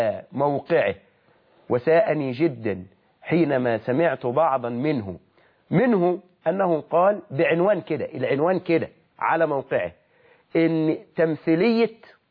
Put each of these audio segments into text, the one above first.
موقعه. وساءني جدا حينما سمعت بعضا منه أنه قال بعنوان كده، العنوان كده على موقعه، إن تمثيلية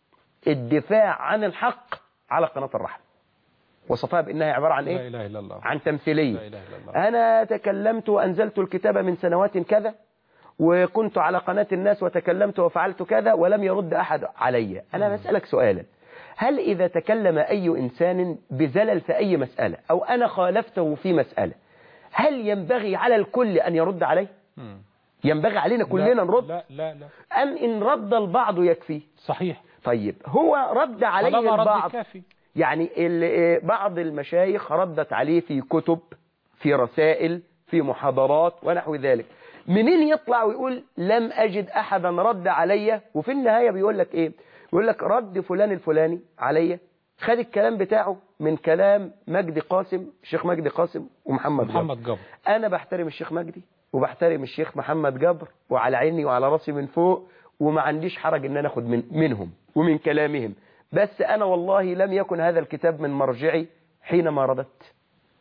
الدفاع عن الحق على قناة الرحمة، وصفها بأنها عبارة عن إيه؟ لا إله إلا الله. عن تمثيلية. لا إله إلا الله. أنا تكلمت وأنزلت الكتاب من سنوات كذا، وكنت على قناة الناس وتكلمت وفعلت كذا ولم يرد أحد علي. أنا بسألك سؤالا، هل إذا تكلم أي إنسان بزلل في أي مسألة أو أنا خالفته في مسألة، هل ينبغي على الكل أن يرد عليه؟ ينبغي علينا كلنا نرد؟ لا لا لا. أم إن رد البعض يكفي؟ صحيح. طيب هو رد عليه البعض، كافي. يعني بعض المشايخ ردت عليه في كتب، في رسائل، في محاضرات ونحو ذلك. منين يطلع ويقول لم أجد أحدا رد علي؟ وفي النهاية بيقول لك إيه؟ بيقول لك رد فلان الفلاني علي، خد الكلام بتاعه من كلام مجدي قاسم، الشيخ مجدي قاسم ومحمد جبر. أنا بحترم الشيخ مجدي وبحترم الشيخ محمد جبر، وعلى عيني وعلى راسي من فوق، وما عنديش حرج ان انا اخد منهم ومن كلامهم، بس انا والله لم يكن هذا الكتاب من مرجعي حينما رددت،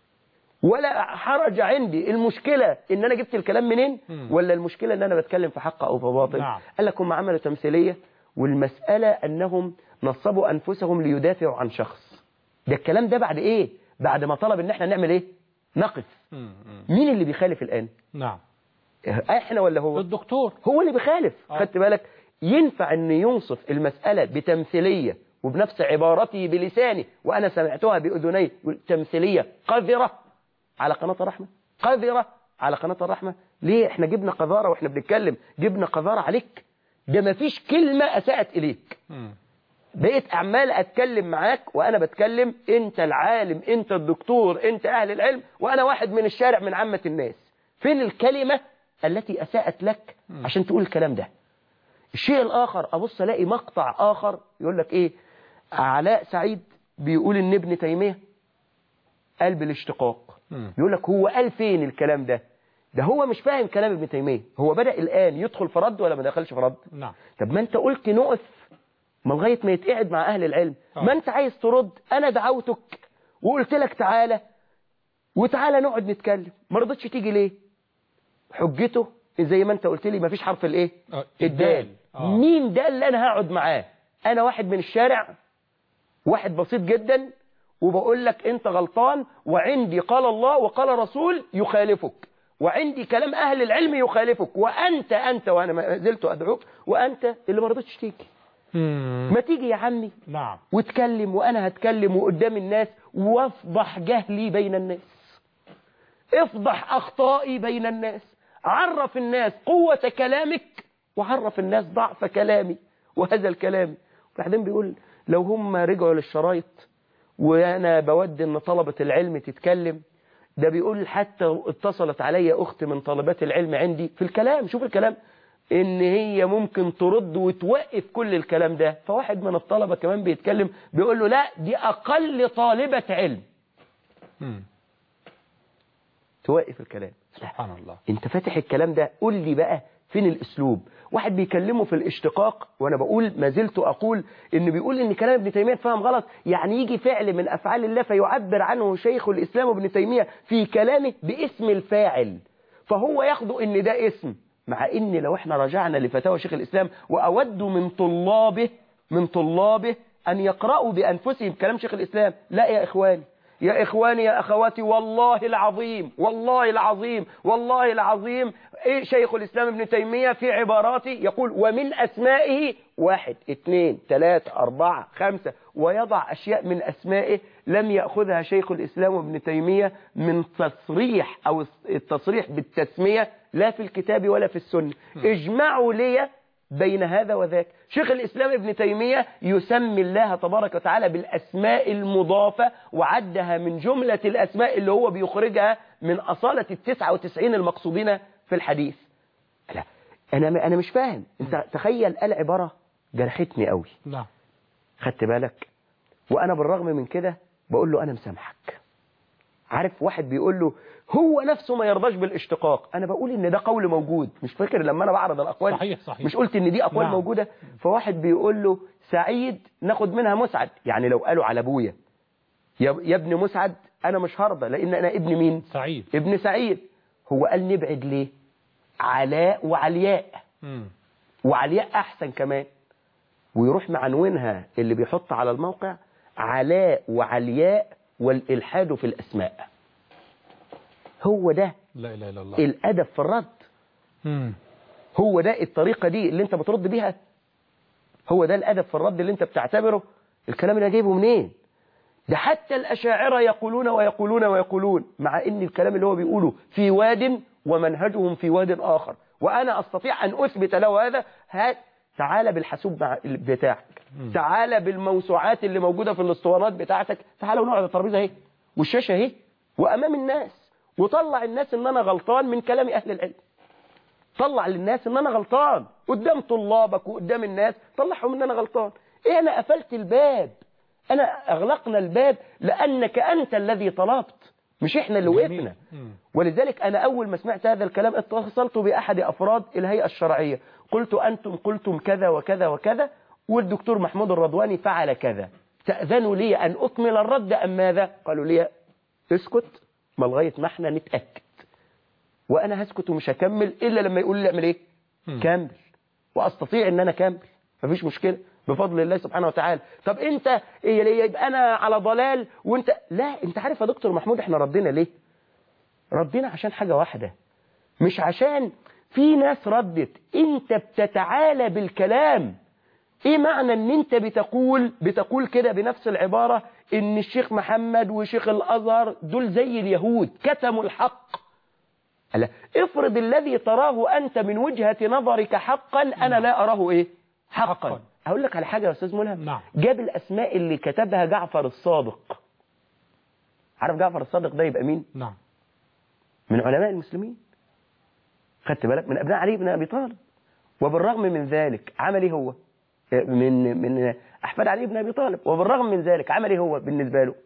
ولا حرج عندي. المشكلة ان انا جبت الكلام منين، ولا المشكلة ان انا بتكلم في حق او في باطل؟ نعم. قال لك هم عملوا تمثيلية، والمسألة انهم نصبوا انفسهم ليدافعوا عن شخص. ده الكلام ده بعد ايه؟ بعد ما طلب ان احنا نعمل ايه؟ نقف. مين اللي بيخالف الان؟ نعم. احنا ولا هو؟ الدكتور هو اللي بيخالف. خدت بالك؟ ينفع ان ينصف المسألة بتمثيلية وبنفس عبارته بلسانه، وانا سمعتها باذني، تمثيلية قذرة على قناة الرحمة، قذرة على قناة الرحمة. ليه؟ احنا جبنا قذارة واحنا بنتكلم، جبنا قذارة عليك؟ ده ما فيش كلمة اساءت اليك. بقيت اعمال اتكلم معاك وانا بتكلم، انت العالم، انت الدكتور، انت اهل العلم، وانا واحد من الشارع من عامة الناس. فين الكلمة التي اساءت لك عشان تقول الكلام ده؟ الشيء الاخر، ابص الاقي مقطع اخر يقول لك ايه؟ علاء سعيد بيقول ان ابن تيمية قال بالاشتقاق. يقول لك هو قال فين الكلام ده؟ ده هو مش فاهم كلام ابن تيمية، هو بدأ الآن يدخل في رد ولا ما دخلش في رد؟ نعم. طب ما انت قلت نقف ما لغاية ما يتقعد مع أهل العلم. ما انت عايز ترد، أنا دعوتك وقلت لك تعالى وتعالى نقعد نتكلم، ما رضتش تيجي ليه؟ حجته زي ما انت قلت لي ما فيش حرف الايه؟ الدال. مين ده اللي انا هقعد معاه؟ انا واحد من الشارع، واحد بسيط جدا، وبقول لك انت غلطان، وعندي قال الله وقال رسول يخالفك، وعندي كلام اهل العلم يخالفك، وانت وانا ما زلت ادعوك، وانت اللي ما رضيتش تيجي. ما تيجي يا عمي. نعم. واتكلم وانا هتكلم وقدام الناس، وافضح جهلي بين الناس، افضح اخطائي بين الناس، عرف الناس قوة كلامك وعرف الناس ضعف كلامي وهذا الكلام. وبعدين بيقول لو هم رجعوا للشرايط وانا بود ان طلبة العلم تتكلم، ده بيقول حتى اتصلت علي اخت من طالبات العلم عندي في الكلام، شوف الكلام، ان هي ممكن ترد وتوقف كل الكلام ده. فواحد من الطلبة كمان بيتكلم بيقول له لا دي اقل طالبة علم توقف الكلام. سبحان الله. انت فاتح الكلام ده، قول لي بقى فين الاسلوب؟ واحد بيكلمه في الاشتقاق، وانا بقول ما زلت اقول ان بيقول ان كلام ابن تيمية فهم غلط، يعني يجي فعل من افعال الله فيعبر عنه شيخ الاسلام ابن تيمية في كلامه باسم الفاعل، فهو ياخده ان ده اسم، مع ان لو احنا رجعنا لفتاوى شيخ الاسلام، واود من طلابه ان يقرأوا بانفسهم كلام شيخ الاسلام. لا يا اخواني، يا إخواني يا أخواتي، والله العظيم والله العظيم والله العظيم شيخ الإسلام ابن تيمية في عباراته يقول ومن أسمائه 1 2 3 4 5، ويضع أشياء من أسمائه لم يأخذها شيخ الإسلام ابن تيمية من تصريح أو التصريح بالتسمية لا في الكتاب ولا في السنة. اجمعوا لي بين هذا وذاك. شيخ الإسلام ابن تيمية يسمي الله تبارك وتعالى بالأسماء المضافة، وعدها من جملة الأسماء اللي هو بيخرجها من أصالة 99 المقصودين في الحديث. لا أنا مش فاهم. أنت تخيل العبارة جرحتني قوي. نعم. خدت بالك؟ وأنا بالرغم من كده بقول له أنا مسامحك. عارف واحد بيقول له هو نفسه ما يرضاش بالاشتقاق، انا بقول ان ده قول موجود، مش فاكر لما انا بعرض الاقوال صحيح. مش قلت ان دي اقوال نعم. موجودة؟ فواحد بيقول له سعيد ناخد منها مسعد، يعني لو قالوا على ابويا يا ابن مسعد أنا مش هرضى، لأن أنا ابن مين؟ سعيد. ابن سعيد. هو قال نبعد ليه؟ علاء وعلياء. وعلياء أحسن كمان، ويروح معنونها اللي بيحط على الموقع علاء وعلياء والإلحاد في الأسماء. هو ده لا إله إلا الله الأدب في الرد. هو ده الطريقة دي اللي انت بترد بيها؟ هو ده الأدب في الرد اللي انت بتعتبره؟ الكلام اللي جايبه منين؟ ده حتى الأشاعرة يقولون ويقولون ويقولون، مع ان الكلام اللي هو بيقوله في واد ومنهجهم في واد آخر، وأنا أستطيع أن أثبت له هذا. تعال بالحاسوب بتاعك، تعال بالموسوعات اللي موجودة في الاسطوانات بتاعتك، تعال ونقعد على الترابيزة اهي والشاشة اهي وأمام الناس، وطلع الناس ان انا غلطان من كلام اهل العلم. طلع للناس ان انا غلطان قدام طلابك وقدام الناس، طلعهم ان انا غلطان. ايه، انا قفلت الباب، انا اغلقنا الباب لانك انت الذي طلبت، مش احنا اللي وقفنا. ولذلك انا اول ما سمعت هذا الكلام اتصلت باحد افراد الهيئة الشرعية، قلت انتم قلتم كذا وكذا وكذا، والدكتور محمود الرضواني فعل كذا، تأذنوا لي ان اكمل الرد ام ماذا؟ قالوا لي اسكت، ما لغاية ما احنا نتأكد، وانا هسكت ومش هكمل الا لما يقول لي اعمل ايه. كمل، واستطيع ان انا اكمل، مفيش مشكلة بفضل الله سبحانه وتعالى. طب انت يبقى انا على ضلال وانت لا. انت عارف يا دكتور محمود احنا ردينا ليه؟ ردينا عشان حاجة واحدة، مش عشان في ناس ردت، انت بتتعالى بالكلام. ايه معنى ان انت بتقول كده بنفس العبارة ان الشيخ محمد وشيخ الازهر دول زي اليهود كتموا الحق؟ ألا افرض الذي تراه انت من وجهة نظرك حقا انا لا اراه ايه حقا. اقول لك على حاجة يا استاذ ملهم. نعم. جاب الاسماء اللي كتبها جعفر الصادق. عارف جعفر الصادق ده يبقى مين؟ نعم. من علماء المسلمين، خدت بالك، من ابناء علي بن ابي طالب. وبالرغم من ذلك عمل ايه هو؟ من احفاد علي بن ابي طالب. وبالرغم من ذلك عمل ايه هو بالنسبه له؟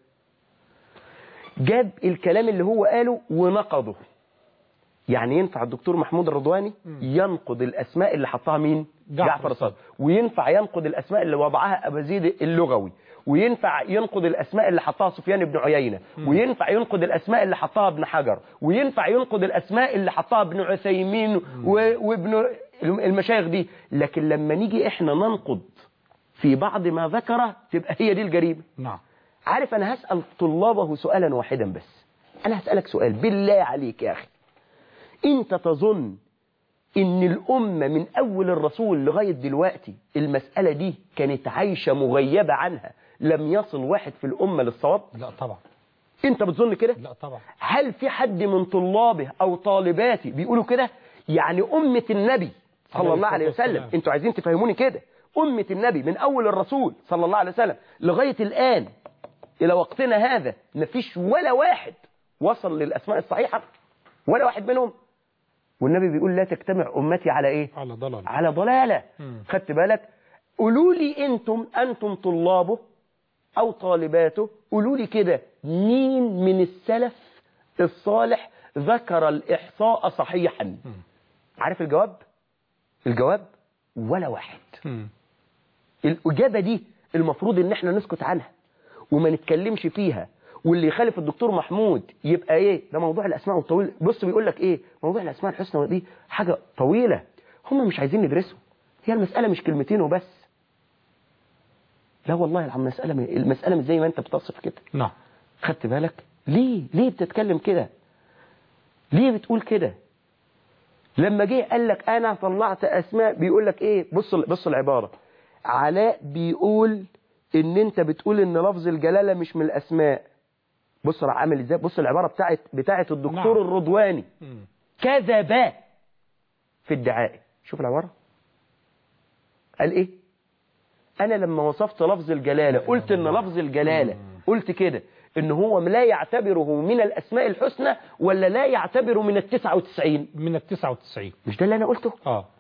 جاب الكلام اللي هو قاله ونقضه. يعني ينفع الدكتور محمود الرضواني ينقض الاسماء اللي حطها مين؟ جعفر الصادق، وينفع ينقض الاسماء اللي وضعها ابو زيد اللغوي، وينفع ينقض الاسماء اللي حطها سفيان بن عيينة، وينفع ينقض الاسماء اللي حطها ابن حجر، وينفع ينقض الاسماء اللي حطها ابن عثيمين وابن المشايخ دي. لكن لما نيجي احنا ننقض في بعض ما ذكره تبقى هي دي الجريمة. نعم. عارف انا هسأل طلابه سؤالا واحدا بس، انا هسألك سؤال بالله عليك يا اخي، انت تظن ان الامة من اول الرسول لغاية دلوقتي المسألة دي كانت عايشة مغيبة عنها، لم يصل واحد في الامة للصواب؟ لا طبعا. انت بتظن كده؟ لا طبعا. هل في حد من طلابه او طالباتي بيقولوا كده؟ يعني امة النبي صلى الله عليه وسلم، انتوا عايزين تفهموني كده، امة النبي من اول الرسول صلى الله عليه وسلم لغاية الان الى وقتنا هذا مفيش ولا واحد وصل للاسماء الصحيحة، ولا واحد منهم. والنبي بيقول لا تجتمع أمتي على إيه؟ على ضلالة. على ضلالة. خدت بالك؟ قولوا لي أنتم طلابه أو طالباته، قولوا لي كده مين من السلف الصالح ذكر الإحصاء صحيحا؟ عارف الجواب؟ الجواب ولا واحد. الإجابة دي المفروض إن احنا نسكت عنها وما نتكلمش فيها، واللي يخالف الدكتور محمود يبقى ايه؟ ده موضوع الاسماء الطويل. بص بيقول لك ايه؟ موضوع الاسماء الحسنى دي حاجه طويله، هم مش عايزين يدرسوا. هي المساله مش كلمتين وبس. لا والله العظيم المساله مش زي ما انت بتصف كده. نعم. خدت بالك؟ ليه بتتكلم كده؟ ليه بتقول كده؟ لما جه قال لك انا طلعت اسماء، بيقول لك ايه؟ بص العباره. علاء بيقول ان انت بتقول ان لفظ الجلاله مش من الاسماء. بص راح عامل ازاي؟ بص العباره بتاعت الدكتور الرضواني. كذب في ادعائه. شوف العباره قال ايه؟ انا لما وصفت لفظ الجلاله قلت ان لفظ الجلاله قلت كده ان هو لا يعتبره من الاسماء الحسنى ولا لا يعتبره من ال99؟ من ال99. مش ده اللي انا قلته؟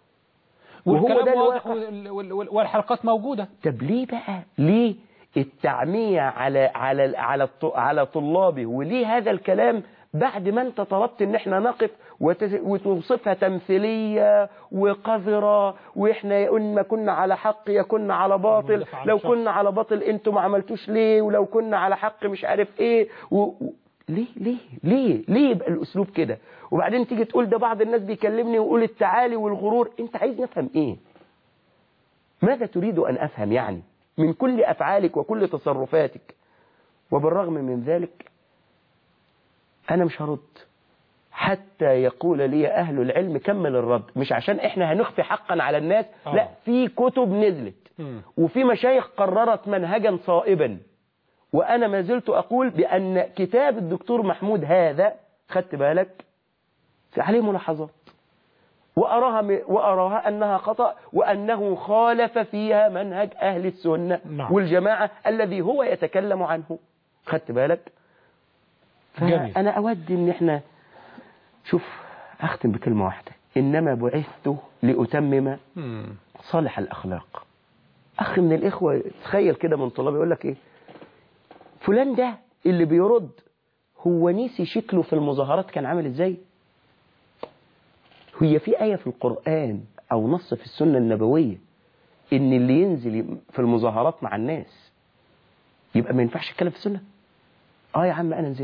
وهو ده واضح والحلقات موجوده. طب ليه بقى؟ ليه التعمية على طلابه؟ وليه هذا الكلام بعد ما انت طلبت ان احنا نقف وتوصفها تمثيلية وقذرة، واحنا يا ما كنا على حق يا كنا على باطل، لو كنا على باطل انتوا ما عملتوش ليه، ولو كنا على حق مش عارف ايه ليه ليه ليه ليه يبقى الاسلوب كده؟ وبعدين تيجي تقول ده بعض الناس بيكلمني ويقول التعالي والغرور. انت عايز نفهم ايه؟ ماذا تريد ان افهم يعني من كل افعالك وكل تصرفاتك؟ وبالرغم من ذلك انا مش هرد حتى يقول لي اهل العلم كمل الرد. مش عشان احنا هنخفي حقا على الناس، لا، في كتب نزلت وفي مشايخ قررت منهجا صائبا، وانا ما زلت اقول بان كتاب الدكتور محمود هذا، خدت بالك، عليه ملاحظات وأراها أنها خطأ، وأنه خالف فيها منهج أهل السنة والجماعة الذي هو يتكلم عنه، خدت بالك. فأنا أود أن احنا شوف، أختم بكلمة واحدة: إنما بعثت لأتمم صالح الأخلاق. أخي من الإخوة تخيل كده من طلاب يقول لك إيه، فلان ده اللي بيرد هو نسي شكله في المظاهرات كان عامل إزاي؟ هي في آية في القرآن أو نص في السنة النبوية إن اللي ينزل في المظاهرات مع الناس يبقى ما ينفعش يتكلم في السنة؟ يا عم أنا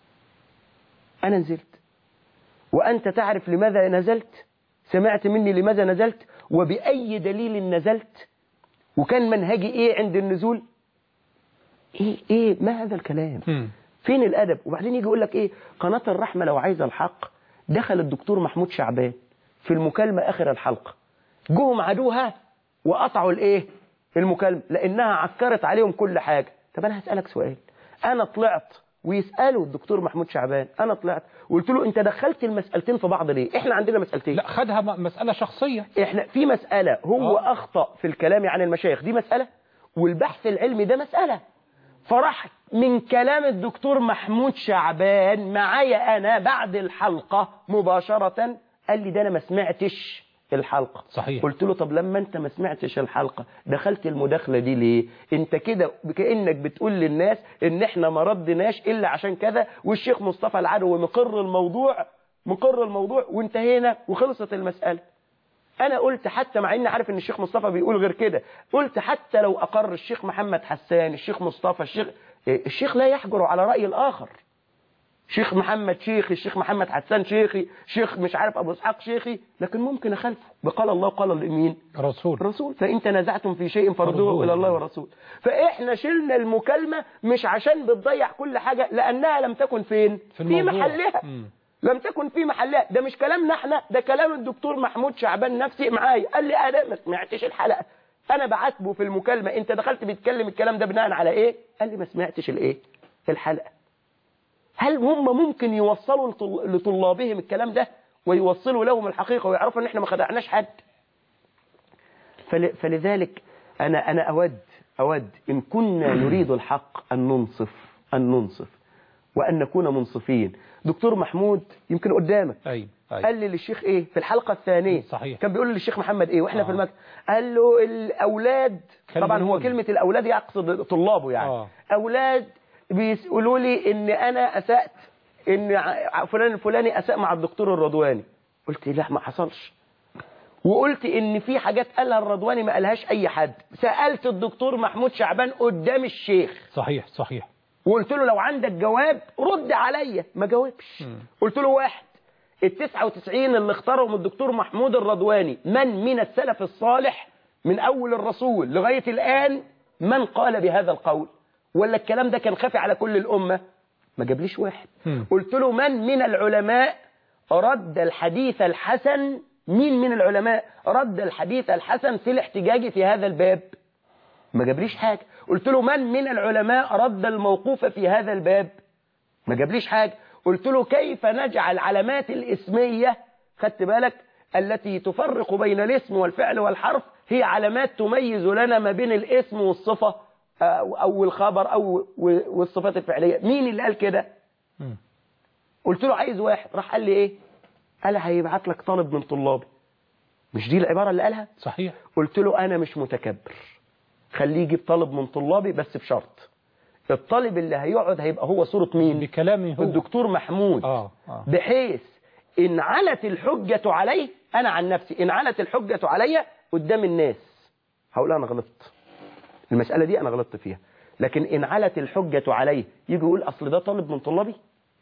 نزلت وأنت تعرف لماذا نزلت، سمعت مني لماذا نزلت وبأي دليل نزلت، وكان منهجي إيه عند النزول. إيه ما هذا الكلام؟ فين الأدب؟ وبعدين يجي يقول لك إيه، قناة الرحمة لو عايزة الحق دخل الدكتور محمود شعبان في المكالمة آخر الحلقة، جوهم عدوها وقطعوا الإيه المكالمة لأنها عكرت عليهم كل حاجة. طب أنا هسألك سؤال، أنا طلعت ويسألوا الدكتور محمود شعبان، أنا طلعت وقلت له أنت دخلت المسألتين في بعض ليه؟ إحنا عندنا مسألتين. لا، خدها مسألة شخصية. إحنا في مسألة هو أخطأ في الكلام عن المشايخ، دي مسألة، والبحث العلمي ده مسألة. فرح من كلام الدكتور محمود شعبان معايا أنا بعد الحلقة مباشرة قال لي ده أنا ما سمعتش الحلقة. صحيح. قلت له طب لما أنت ما سمعتش الحلقة دخلت المداخلة دي ليه؟ أنت كده كأنك بتقول للناس إن إحنا ما ردناش إلا عشان كذا، والشيخ مصطفى العدوي مقر الموضوع وانتهينا وخلصت المسألة. أنا قلت حتى مع إني عارف إن الشيخ مصطفى بيقول غير كده، قلت حتى لو أقر الشيخ محمد حسان، الشيخ مصطفى، الشيخ لا يحجر على رأي الآخر. شيخ محمد شيخي، الشيخ محمد حسان شيخي، شيخ مش عارف أبو إسحاق شيخي، لكن ممكن أخالفه بقال الله قال الإمين رسول. فإن تنازعتم في شيء فردوه إلى الله والرسول. فإحنا شلنا المكالمة مش عشان بتضيع كل حاجة، لأنها لم تكن في محلها. لم تكن في محلها. ده مش كلامنا احنا، ده كلام الدكتور محمود شعبان نفسي معايا، قال لي انا ما سمعتش الحلقه. انا بعاتبه في المكالمه انت دخلت بتتكلم الكلام ده بناء على ايه؟ قال لي ما سمعتش الحلقه. هل هم ممكن يوصلوا لطلابهم الكلام ده ويوصلوا لهم الحقيقه ويعرفوا ان احنا ما خدعناش حد؟ فلذلك انا اود ان كنا نريد الحق ان ننصف وأن نكون منصفين. دكتور محمود يمكن قدامك قال لي للشيخ إيه في الحلقة الثانية، صحيح. كان بيقول للشيخ محمد إيه وإحنا في المكتب، قال له الأولاد، طبعا هو كلمة الأولاد يقصد طلابه يعني، أولاد بيقولوا لي إن أنا أسأت، إن فلان الفلاني أساء مع الدكتور الرضواني. قلت لا ما حصلش، وقلت إن في حاجات قالها الرضواني ما قالهاش أي حد. سألت الدكتور محمود شعبان قدام الشيخ. صحيح. وقلت له لو عندك جواب رد عليا، ما جاوبش. قلت له واحد، 99 اللي اختارهم الدكتور محمود الرضواني من السلف الصالح من أول الرسول لغاية الآن من قال بهذا القول، ولا الكلام ده كان خافي على كل الأمة؟ ما جابليش واحد. قلت له من العلماء رد الحديث الحسن، من العلماء رد الحديث الحسن في الاحتجاج في هذا الباب؟ ما جابليش حاجة. قلت له من العلماء رد الموقوف في هذا الباب؟ ما جابليش حاجة. قلت له كيف نجعل علامات الاسمية، خدت بالك، التي تفرق بين الاسم والفعل والحرف هي علامات تميز لنا ما بين الاسم والصفة أو الخبر أو والصفات الفعلية؟ مين اللي قال كده؟ قلت له عايز واحد. راح قال لي إيه؟ قال هيبعت لك طالب من طلابي. مش دي العبارة اللي قالها؟ صحيح. قلت له أنا مش متكبر، خليه يجيب طالب من طلابي بس بشرط الطالب اللي هيقعد هيبقى هو صورة مين؟ بكلامه هو الدكتور محمود. بحيث إن علت الحجة عليه، أنا عن نفسي إن علت الحجة علي قدام الناس هقول أنا غلطت، المسألة دي أنا غلطت فيها. لكن إن علت الحجة عليه يجي يقول أصل ده طالب من طلابي،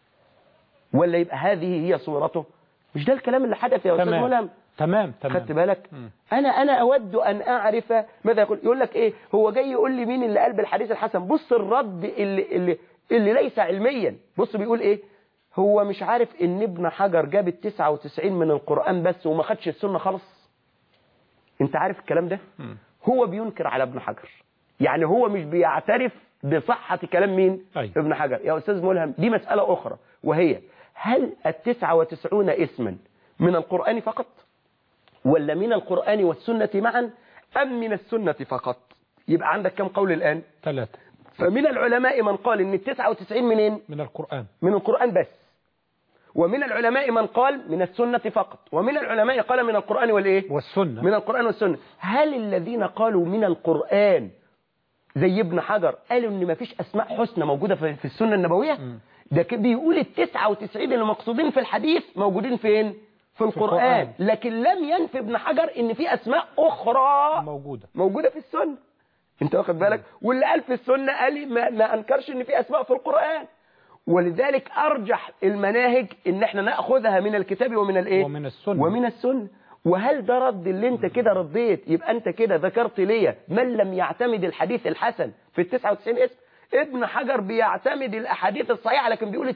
ولا يبقى هذه هي صورته؟ مش ده الكلام اللي حدث يا أستاذ ملهم؟ تمام. خدت بالك؟ أنا أود أن أعرف ماذا يقول لك إيه؟ هو جاي يقول لي مين اللي قال بالحديث الحسن. بص الرد اللي ليس علميا. بص بيقول إيه؟ هو مش عارف إن ابن حجر جاب 99 من القرآن بس وما خدش السنة خالص. أنت عارف الكلام ده؟ هو بينكر على ابن حجر، يعني هو مش بيعترف بصحة كلام مين؟ ابن حجر. يا أستاذ ملهم دي مسألة أخرى، وهي هل 99 اسما من القرآن فقط، ولا من القرآن والسنة معا، أم من السنة فقط؟ يبقى عندك كم قول الآن؟ 3. فمن العلماء من قال إن 99 منين؟ من القرآن. من القرآن بس. ومن العلماء من قال من السنة فقط. ومن العلماء قال من القرآن والإيه؟ والسنة. من القرآن والسنة. هل الذين قالوا من القرآن زي ابن حجر قالوا إن ما فيش أسماء حسنى موجودة في السنة النبوية؟ ده بيقول 99 اللي مقصودين في الحديث موجودين فين؟ في القرآن. لكن لم ينفي ابن حجر إن في أسماء أخرى موجودة في السنة. أنت واخد بالك؟ واللي قال في السنة قال ما أنكرش إن في أسماء في القرآن. ولذلك أرجح المناهج إن احنا نأخذها من الكتاب ومن الإيه؟ ومن السنة. وهل ده رد اللي انت كده رديت؟ يبقى انت كده ذكرت ليا من لم يعتمد الحديث الحسن في 99 اسم. ابن حجر بيعتمد الأحاديث الصحيحة، لكن بيقول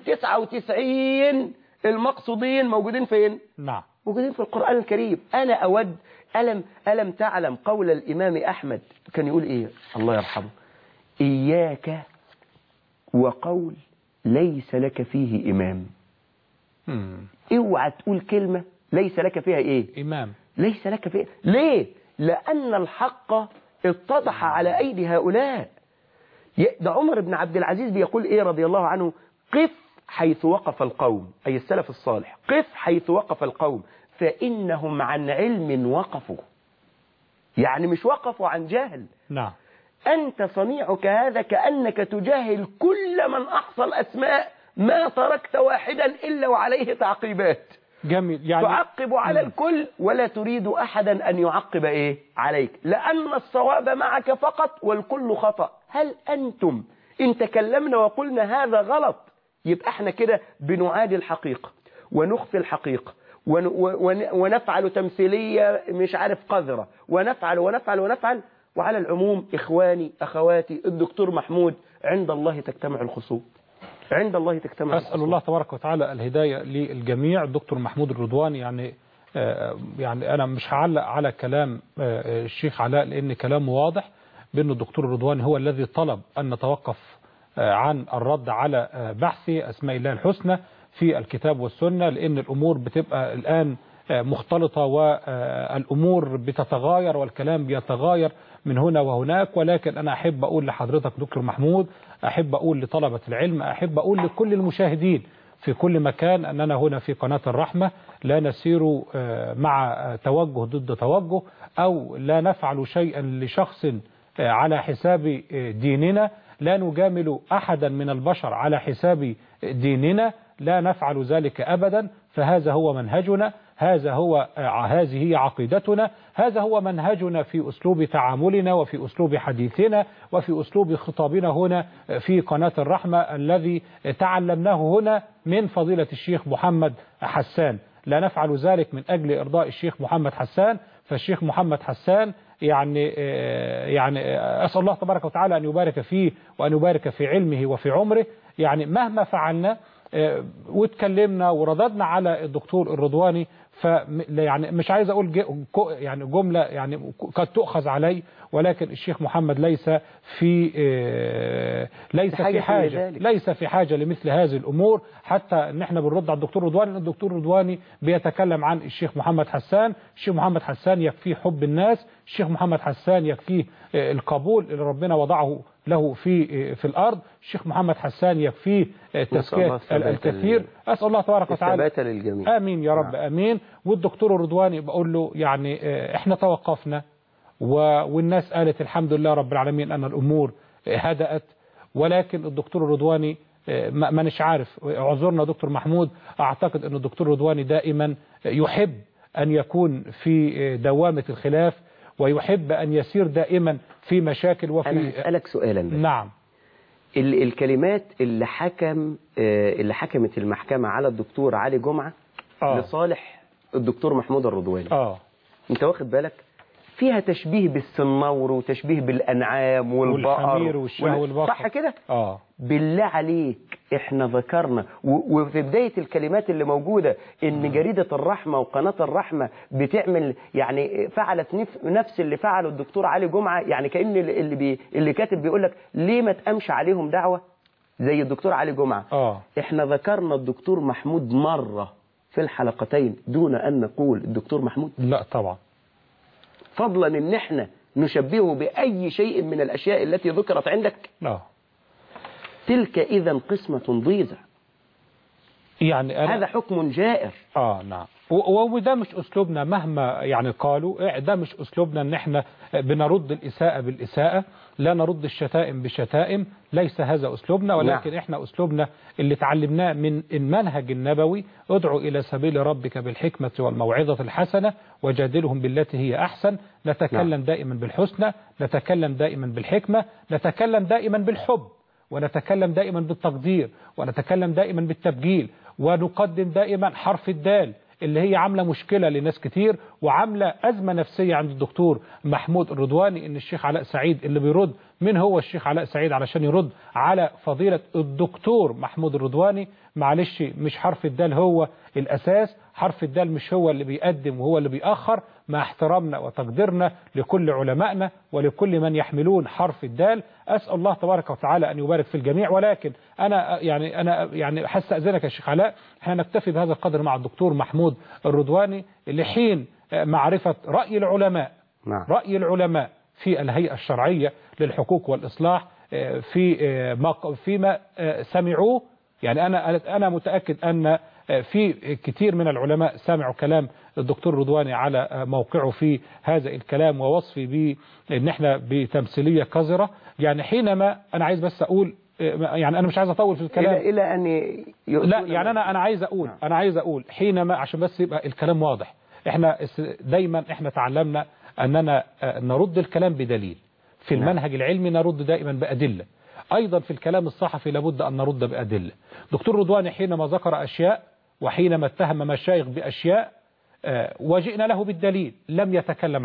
99 المقصودين موجودين فين؟ نعم، موجودين في القرآن الكريم. أنا أود ألم تعلم قول الإمام أحمد كان يقول إيه؟ الله يرحمه: إياك وقول ليس لك فيه إمام. اوعى تقول كلمة ليس لك فيها إيه؟ إمام. ليس لك فيها. ليه؟ لأن الحق اتضح على أيدي هؤلاء. ده عمر بن عبد العزيز بيقول إيه رضي الله عنه: قف حيث وقف القوم، أي السلف الصالح، قف حيث وقف القوم فإنهم عن علم وقفوا. يعني مش وقفوا عن جهل. نعم. أنت صنيعك هذا كأنك تجاهل كل من أحصى الأسماء، ما تركت واحدا إلا وعليه تعقيبات. جميل. يعني تعقب على الكل ولا تريد أحدا أن يعقب إيه عليك، لأن الصواب معك فقط والكل خطأ. هل أنتم إن تكلمنا وقلنا هذا غلط يبقى احنا كده بنعادي الحقيقة ونخفي الحقيقة ونفعل تمثيلية مش عارف قذرة، ونفعل. وعلى العموم إخواني أخواتي، الدكتور محمود عند الله تجتمع الخصوم، عند الله تجتمع أسأل الله تبارك وتعالى الهداية للجميع. الدكتور محمود الرضواني يعني أنا مش هعلق على كلام الشيخ علاء لأن كلامه واضح بأن الدكتور الرضواني هو الذي طلب أن نتوقف عن الرد على بحث أسماء الله الحسنى في الكتاب والسنة، لأن الأمور بتبقى الآن مختلطة والأمور بتتغاير والكلام بيتغاير من هنا وهناك. ولكن أنا أحب أقول لحضرتك دكتور محمود، أحب أقول لطلبة العلم، أحب أقول لكل المشاهدين في كل مكان أننا هنا في قناة الرحمة لا نسير مع توجه ضد توجه، أو لا نفعل شيئا لشخص على حساب ديننا، لا نجامل أحدا من البشر على حساب ديننا، لا نفعل ذلك أبدا. فهذا هو منهجنا، هذه هي عقيدتنا، هذا هو منهجنا في أسلوب تعاملنا وفي أسلوب حديثنا وفي أسلوب خطابنا هنا في قناة الرحمة الذي تعلمناه هنا من فضيلة الشيخ محمد حسان. لا نفعل ذلك من أجل إرضاء الشيخ محمد حسان، فالشيخ محمد حسان يعني أسأل الله تبارك وتعالى أن يبارك فيه وأن يبارك في علمه وفي عمره. يعني مهما فعلنا واتكلمنا ورددنا على الدكتور الرضواني، يعني مش عايز اقول يعني جمله يعني قد تؤخذ علي، ولكن الشيخ محمد ليس في حاجه لمثل هذه الامور. حتى ان احنا بنرد على الدكتور الرضواني، لان الدكتور الرضواني بيتكلم عن الشيخ محمد حسان. الشيخ محمد حسان يكفيه حب الناس، الشيخ محمد حسان يكفيه القبول اللي ربنا وضعه له في الارض، الشيخ محمد حسان يكفيه تزكية الكثير. اسال الله تبارك وتعالى للجميع. امين يا رب. امين. والدكتور الرضواني بقول له يعني احنا توقفنا والناس قالت الحمد لله رب العالمين ان الامور هدأت، ولكن الدكتور الرضواني مانيش عارف، اعذرنا دكتور محمود، أعتقد أن الدكتور الرضواني دائما يحب أن يكون في دوامة الخلاف، ويحب أن يسير دائما في مشاكل وفي. أنا أسألك سؤالا بس. نعم. الكلمات اللي حكمت المحكمة على الدكتور علي جمعة لصالح الدكتور محمود الرضواني، انت واخد بالك فيها تشبيه بالسنور وتشبيه بالأنعام والبقر والبقر، صح كده؟ بالله عليك احنا ذكرنا وفي بداية الكلمات اللي موجودة ان جريدة الرحمة وقناة الرحمة بتعمل يعني فعلت نفس اللي فعله الدكتور علي جمعة، يعني كأن اللي كاتب بيقول لك ليه ما تقامش عليهم دعوة زي الدكتور علي جمعة. احنا ذكرنا الدكتور محمود مرة في الحلقتين دون ان نقول الدكتور محمود؟ لا طبعا، فضلا ان احنا نشبهه بأي شيء من الأشياء التي ذكرت عندك. تلك إذا قسمة ضيزة، يعني هذا حكم جائر. نعم، وده مش أسلوبنا مهما يعني قالوا، ده مش أسلوبنا ان احنا بنرد الإساءة بالإساءة، لا نرد الشتائم بشتائم، ليس هذا أسلوبنا، ولكن احنا أسلوبنا اللي تعلمناه من المنهج النبوي، ادعو إلى سبيل ربك بالحكمة والموعظة الحسنة وجادلهم بالتي هي أحسن، نتكلم دائما بالحسنى، نتكلم دائما بالحكمة، نتكلم دائما بالحب، ونتكلم دائما بالتقدير، ونتكلم دائما بالتبجيل، ونقدم دائما حرف الدال اللي هي عاملة مشكلة لناس كتير وعاملة أزمة نفسية عند الدكتور محمود الرضواني، إن الشيخ علاء سعيد اللي بيرد، من هو الشيخ علاء سعيد علشان يرد على فضيلة الدكتور محمود الرضواني؟ معلش، مش حرف الدال هو الأساس، حرف الدال مش هو اللي بيقدم وهو اللي بيأخر، مع احترامنا وتقديرنا لكل علمائنا ولكل من يحملون حرف الدال. أسأل الله تبارك وتعالى أن يبارك في الجميع، ولكن أنا يعني هستأذنك يا شيخ علاء، احنا نكتفي بهذا القدر مع الدكتور محمود الرضواني لحين معرفة رأي العلماء. رأي العلماء في الهيئة الشرعية للحقوق والإصلاح فيما سمعوه. يعني أنا متأكد أن في كتير من العلماء سمعوا كلام الدكتور رضواني على موقعه في هذا الكلام ووصفه بأن احنا بتمثيلية قذرة. يعني حينما أنا عايز بس أقول، يعني أنا مش عايز أطول في الكلام إلى أن لا، يعني أنا عايز أقول حينما، عشان بس يبقى الكلام واضح، احنا دايما تعلمنا أننا نرد الكلام بدليل، في المنهج العلمي نرد دائما بأدلة، أيضا في الكلام الصحفي لابد أن نرد بأدلة. دكتور رضواني حينما ذكر أشياء وحينما اتهم مشايخ بأشياء وجئنا له بالدليل، لم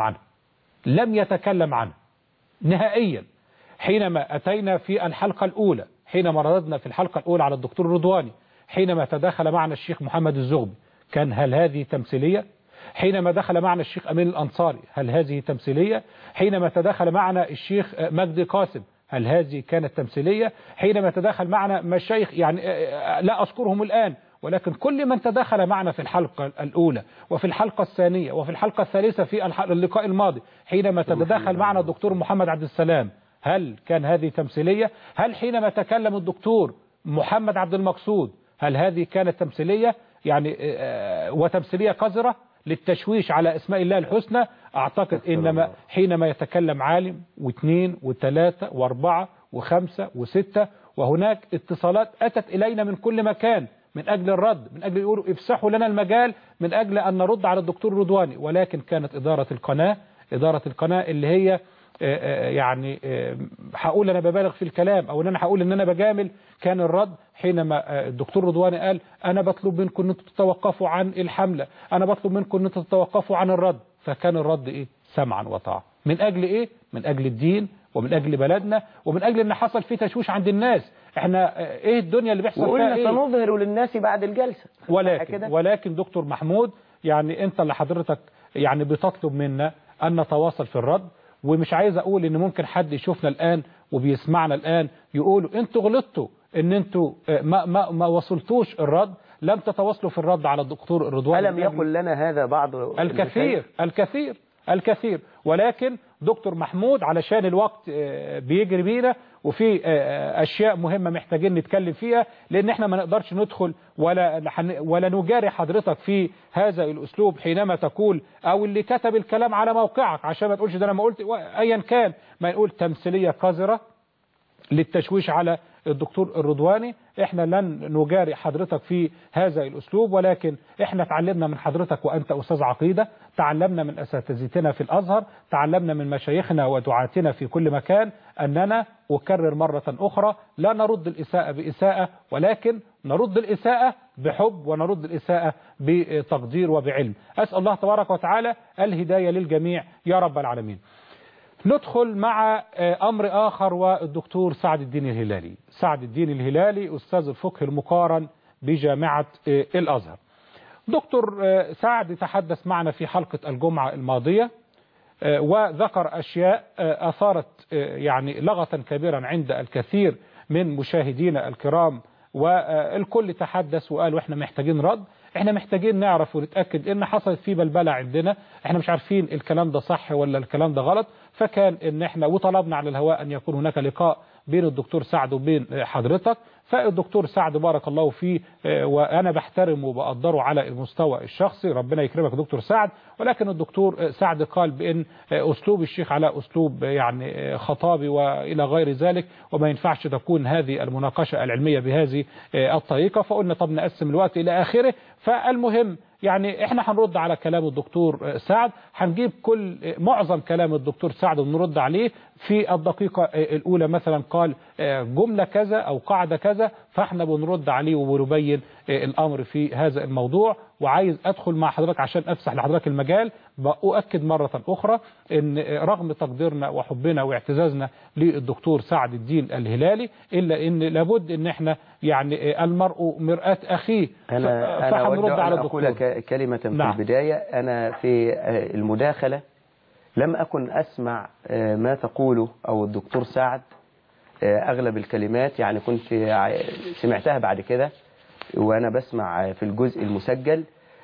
يتكلم عنه نهائيا. حينما أتينا في الحلقة الأولى، حينما رددنا في الحلقة الأولى على الدكتور رضواني حينما تداخل معنا الشيخ محمد الزغبي، هل هذه تمثيلية؟ حينما دخل معنا الشيخ أمين الأنصاري، هل هذه تمثيلية؟ حينما تداخل معنا الشيخ مجدي قاسم، هل هذه كانت تمثيلية؟ حينما تداخل معنا مشايخ يعني لا أذكرهم الآن، ولكن كل من تداخل معنا في الحلقة الأولى وفي الحلقة الثانية وفي الحلقة الثالثة في اللقاء الماضي، حينما تداخل معنا الدكتور محمد عبد السلام، هل كان هذه تمثيلية؟ هل حينما تكلم الدكتور محمد عبد المقصود، هل هذه كانت تمثيلية يعني وتمثيلية قذرة للتشويش على اسماء الله الحسنى؟ أعتقد إنما حينما يتكلم عالم واثنين وثلاثة واربعة وخمسة وستة، وهناك اتصالات أتت إلينا من كل مكان من أجل الرد، من أجل يقولوا افسحوا لنا المجال من أجل أن نرد على الدكتور رضواني، ولكن كانت إدارة القناة اللي هي يعني هقول أنا ببالغ في الكلام أو أن أنا هقول أن أنا بجامل، كان الرد حينما الدكتور رضواني قال أنا بطلب منكم أن تتوقفوا عن الحملة، أنا بطلب منكم أن تتوقفوا عن الرد، فكان الرد إيه؟ سمعا وطاعة. من أجل إيه؟ من أجل الدين ومن أجل بلدنا ومن أجل أن حصل فيه تشويش عند الناس. احنا إيه الدنيا اللي بيحصل فيها إيه؟ سنظهر للناس بعد الجلسة. ولكن دكتور محمود، يعني أنت اللي حضرتك يعني بتطلب منا أن نتواصل في الرد، ومش عايز أقول إن ممكن حد يشوفنا الآن وبيسمعنا الآن يقولوا أنتوا غلطتوا، إن أنتوا ما وصلتوش الرد، لم تتواصلوا في الرد على الدكتور الرضواني. ألم يقل لنا هذا بعض الكثير، ولكن دكتور محمود علشان الوقت بيجري بينا وفي أشياء مهمة محتاجين نتكلم فيها، لأن احنا ما نقدرش ندخل ولا نجاري حضرتك في هذا الأسلوب حينما تقول أو اللي كتب الكلام على موقعك، عشان ما تقولش ده أنا ما قلت أيا كان، ما نقول تمثيلية قذرة للتشويش على الدكتور الرضواني. احنا لن نجاري حضرتك في هذا الأسلوب، ولكن احنا تعلمنا من حضرتك وأنت أستاذ عقيدة، تعلمنا من أساتذتنا في الأزهر، تعلمنا من مشايخنا ودعاتنا في كل مكان أننا، أكرر مرة أخرى، لا نرد الإساءة بإساءة، ولكن نرد الإساءة بحب ونرد الإساءة بتقدير وبعلم. أسأل الله تبارك وتعالى الهداية للجميع يا رب العالمين. ندخل مع أمر آخر، والدكتور سعد الدين الهلالي. سعد الدين الهلالي أستاذ الفقه المقارن بجامعة الأزهر. دكتور سعد تحدث معنا في حلقة الجمعة الماضية وذكر أشياء أثارت يعني لغطا كبيرا عند الكثير من مشاهدينا الكرام، والكل تحدث وقال واحنا محتاجين رد، احنا محتاجين نعرف ونتأكد ان حصلت فيه بلبلة عندنا، احنا مش عارفين الكلام ده صح ولا الكلام ده غلط. فكان ان احنا وطلبنا على الهواء ان يكون هناك لقاء بين الدكتور سعد وبين حضرتك. فالدكتور سعد بارك الله فيه وانا بحترمه وبقدره على المستوى الشخصي، ربنا يكرمك دكتور سعد، ولكن الدكتور سعد قال بان اسلوب الشيخ علاء اسلوب يعني خطابي والى غير ذلك، وما ينفعش تكون هذه المناقشه العلميه بهذه الطريقه. فقلنا طب نقسم الوقت الى اخره. فالمهم يعني احنا هنرد على كلام الدكتور سعد، هنجيب معظم كلام الدكتور سعد ونرد عليه. في الدقيقة الأولى مثلا قال جملة كذا أو قاعدة كذا، فاحنا بنرد عليه وبنبين الأمر في هذا الموضوع. وعايز أدخل مع حضرتك عشان أفسح لحضرتك المجال، بأؤكد مرة أخرى أن رغم تقديرنا وحبنا واعتزازنا للدكتور سعد الدين الهلالي، إلا أن لابد أن احنا يعني المرء مرآة أخيه. أنا أود أن أقول كلمة في البداية. أنا في المداخلة لم أكن أسمع ما تقوله أو الدكتور سعد أغلب الكلمات، يعني كنت سمعتها بعد كده وأنا بسمع في الجزء المسجل.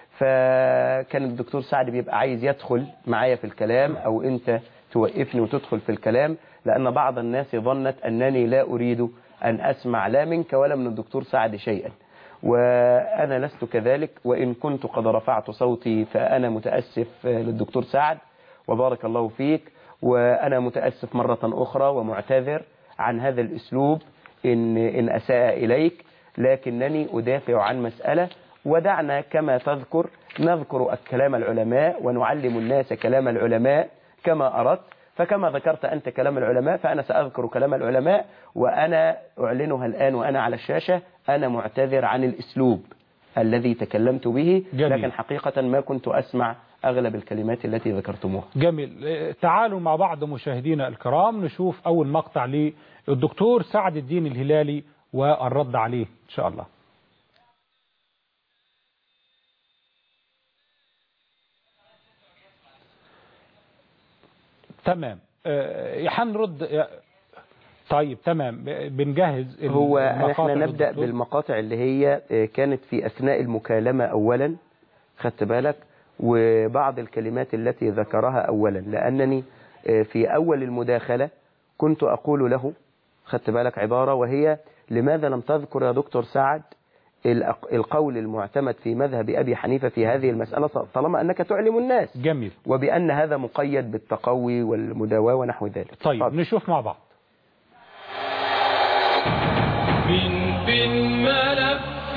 فكان الدكتور سعد بيبقى عايز يدخل معايا في الكلام أو أنت توقفني وتدخل في الكلام، لأن بعض الناس ظنت أنني لا أريد أن أسمع لا منك ولا من الدكتور سعد شيئا، وأنا لست كذلك. وإن كنت قد رفعت صوتي فأنا متأسف للدكتور سعد وبارك الله فيك، وأنا متأسف مرة أخرى ومعتذر عن هذا الأسلوب إن أساء إليك، لكنني أدافع عن مسألة. ودعنا كما تذكر نذكر كلام العلماء ونعلم الناس كلام العلماء كما أردت. فكما ذكرت أنت كلام العلماء فأنا سأذكر كلام العلماء، وأنا أعلنها الآن وأنا على الشاشة. أنا معتذر عن الأسلوب الذي تكلمت به، لكن حقيقة ما كنت أسمع أغلب الكلمات التي ذكرتموها. جميل. تعالوا مع بعض مشاهدينا الكرام نشوف أول مقطع للدكتور سعد الدين الهلالي والرد عليه إن شاء الله. تمام. هنرد. طيب تمام، بنجهز هو احنا نبدأ بالمقاطع اللي هي كانت في أثناء المكالمة أولا، خدت بالك، وبعض الكلمات التي ذكرها أولا، لأنني في أول المداخلة كنت أقول له، خدت بالك، عبارة وهي: لماذا لم تذكر يا دكتور سعد القول المعتمد في مذهب أبي حنيفة في هذه المسألة طالما أنك تعلم الناس؟ جميل. وبأن هذا مقيد بالتقوي والمداواة ونحو ذلك. طيب فضل. نشوف مع بعض. من ملف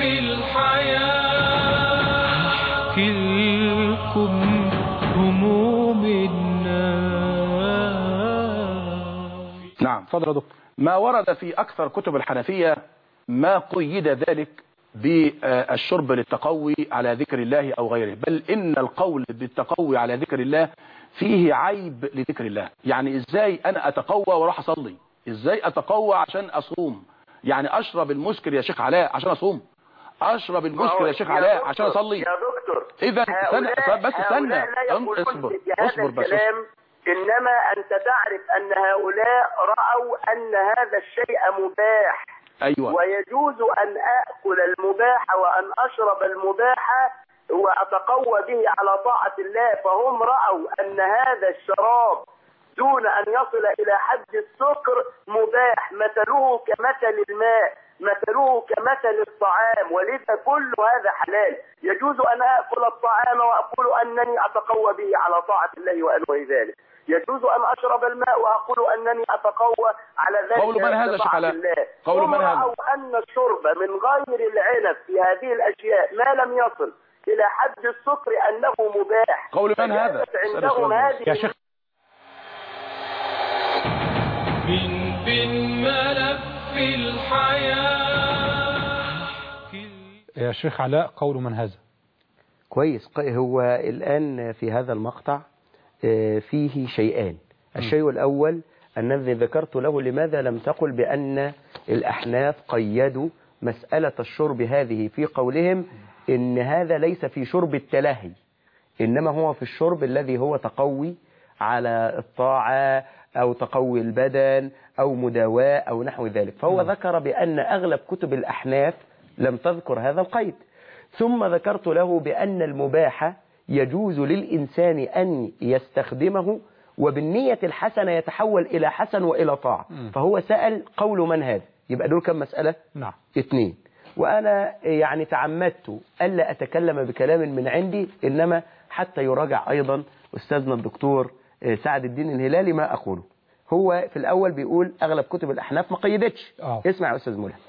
الحياة أحكي لكم هموم الناس. نعم فضل دكتور. ما ورد في أكثر كتب الحنفية ما قيد ذلك بالشرب للتقوي على ذكر الله أو غيره، بل إن القول بالتقوي على ذكر الله فيه عيب لذكر الله. يعني إزاي أنا أتقوى وراح أصلي؟ إزاي أتقوى عشان أصوم؟ يعني أشرب المسكر يا شيخ علاء عشان أصوم؟ أشرب المسكر يا شيخ علاء عشان أصلي؟ يا دكتور إذا بس استنى، اصبر بس. إنما أنت تعرف أن هؤلاء رأوا أن هذا الشيء مباح. أيوة. ويجوز أن أأكل المباح وأن أشرب المباح وأتقوى به على طاعة الله. فهم رأوا أن هذا الشراب دون أن يصل إلى حد السكر مباح، مثله كمثل الماء، مثله كمثل الطعام، ولذا كل هذا حلال. يجوز أن أأكل الطعام وأقول أنني أتقوى به على طاعة الله وأنوي ذلك. يجوز أن أشرب الماء وأقول أنني أتقوى على ذلك. قول من هذا شيخ علاء؟ قول من هذا؟ أو أن الشرب من غير العنب في هذه الأشياء ما لم يصل إلى حد السكر أنه مباح. قول من هذا؟ عندهم هذه يا شيخ من ملف الحياة. يا شيخ علاء قول من هذا؟ كويس. هو الآن في هذا المقطع فيه شيئان. الشيء الأول الذي ذكرت له لماذا لم تقل بأن الأحناف قيدوا مسألة الشرب هذه في قولهم إن هذا ليس في شرب التلهي، إنما هو في الشرب الذي هو تقوي على الطاعة أو تقوي البدن أو مداواة أو نحو ذلك. فهو ذكر بأن أغلب كتب الأحناف لم تذكر هذا القيد. ثم ذكرت له بأن المباح يجوز للإنسان أن يستخدمه وبالنية الحسنة يتحول إلى حسن وإلى طاعة. فهو سأل قول من هذا؟ يبقى دول كم مسألة؟ نعم. 2. وأنا يعني تعمدت ألا أتكلم بكلام من عندي، إنما حتى يراجع أيضا أستاذنا الدكتور سعد الدين الهلالي ما أقوله. هو في الأول بيقول أغلب كتب الأحناف ما قيدتش. اسمع يا أستاذ ملهم.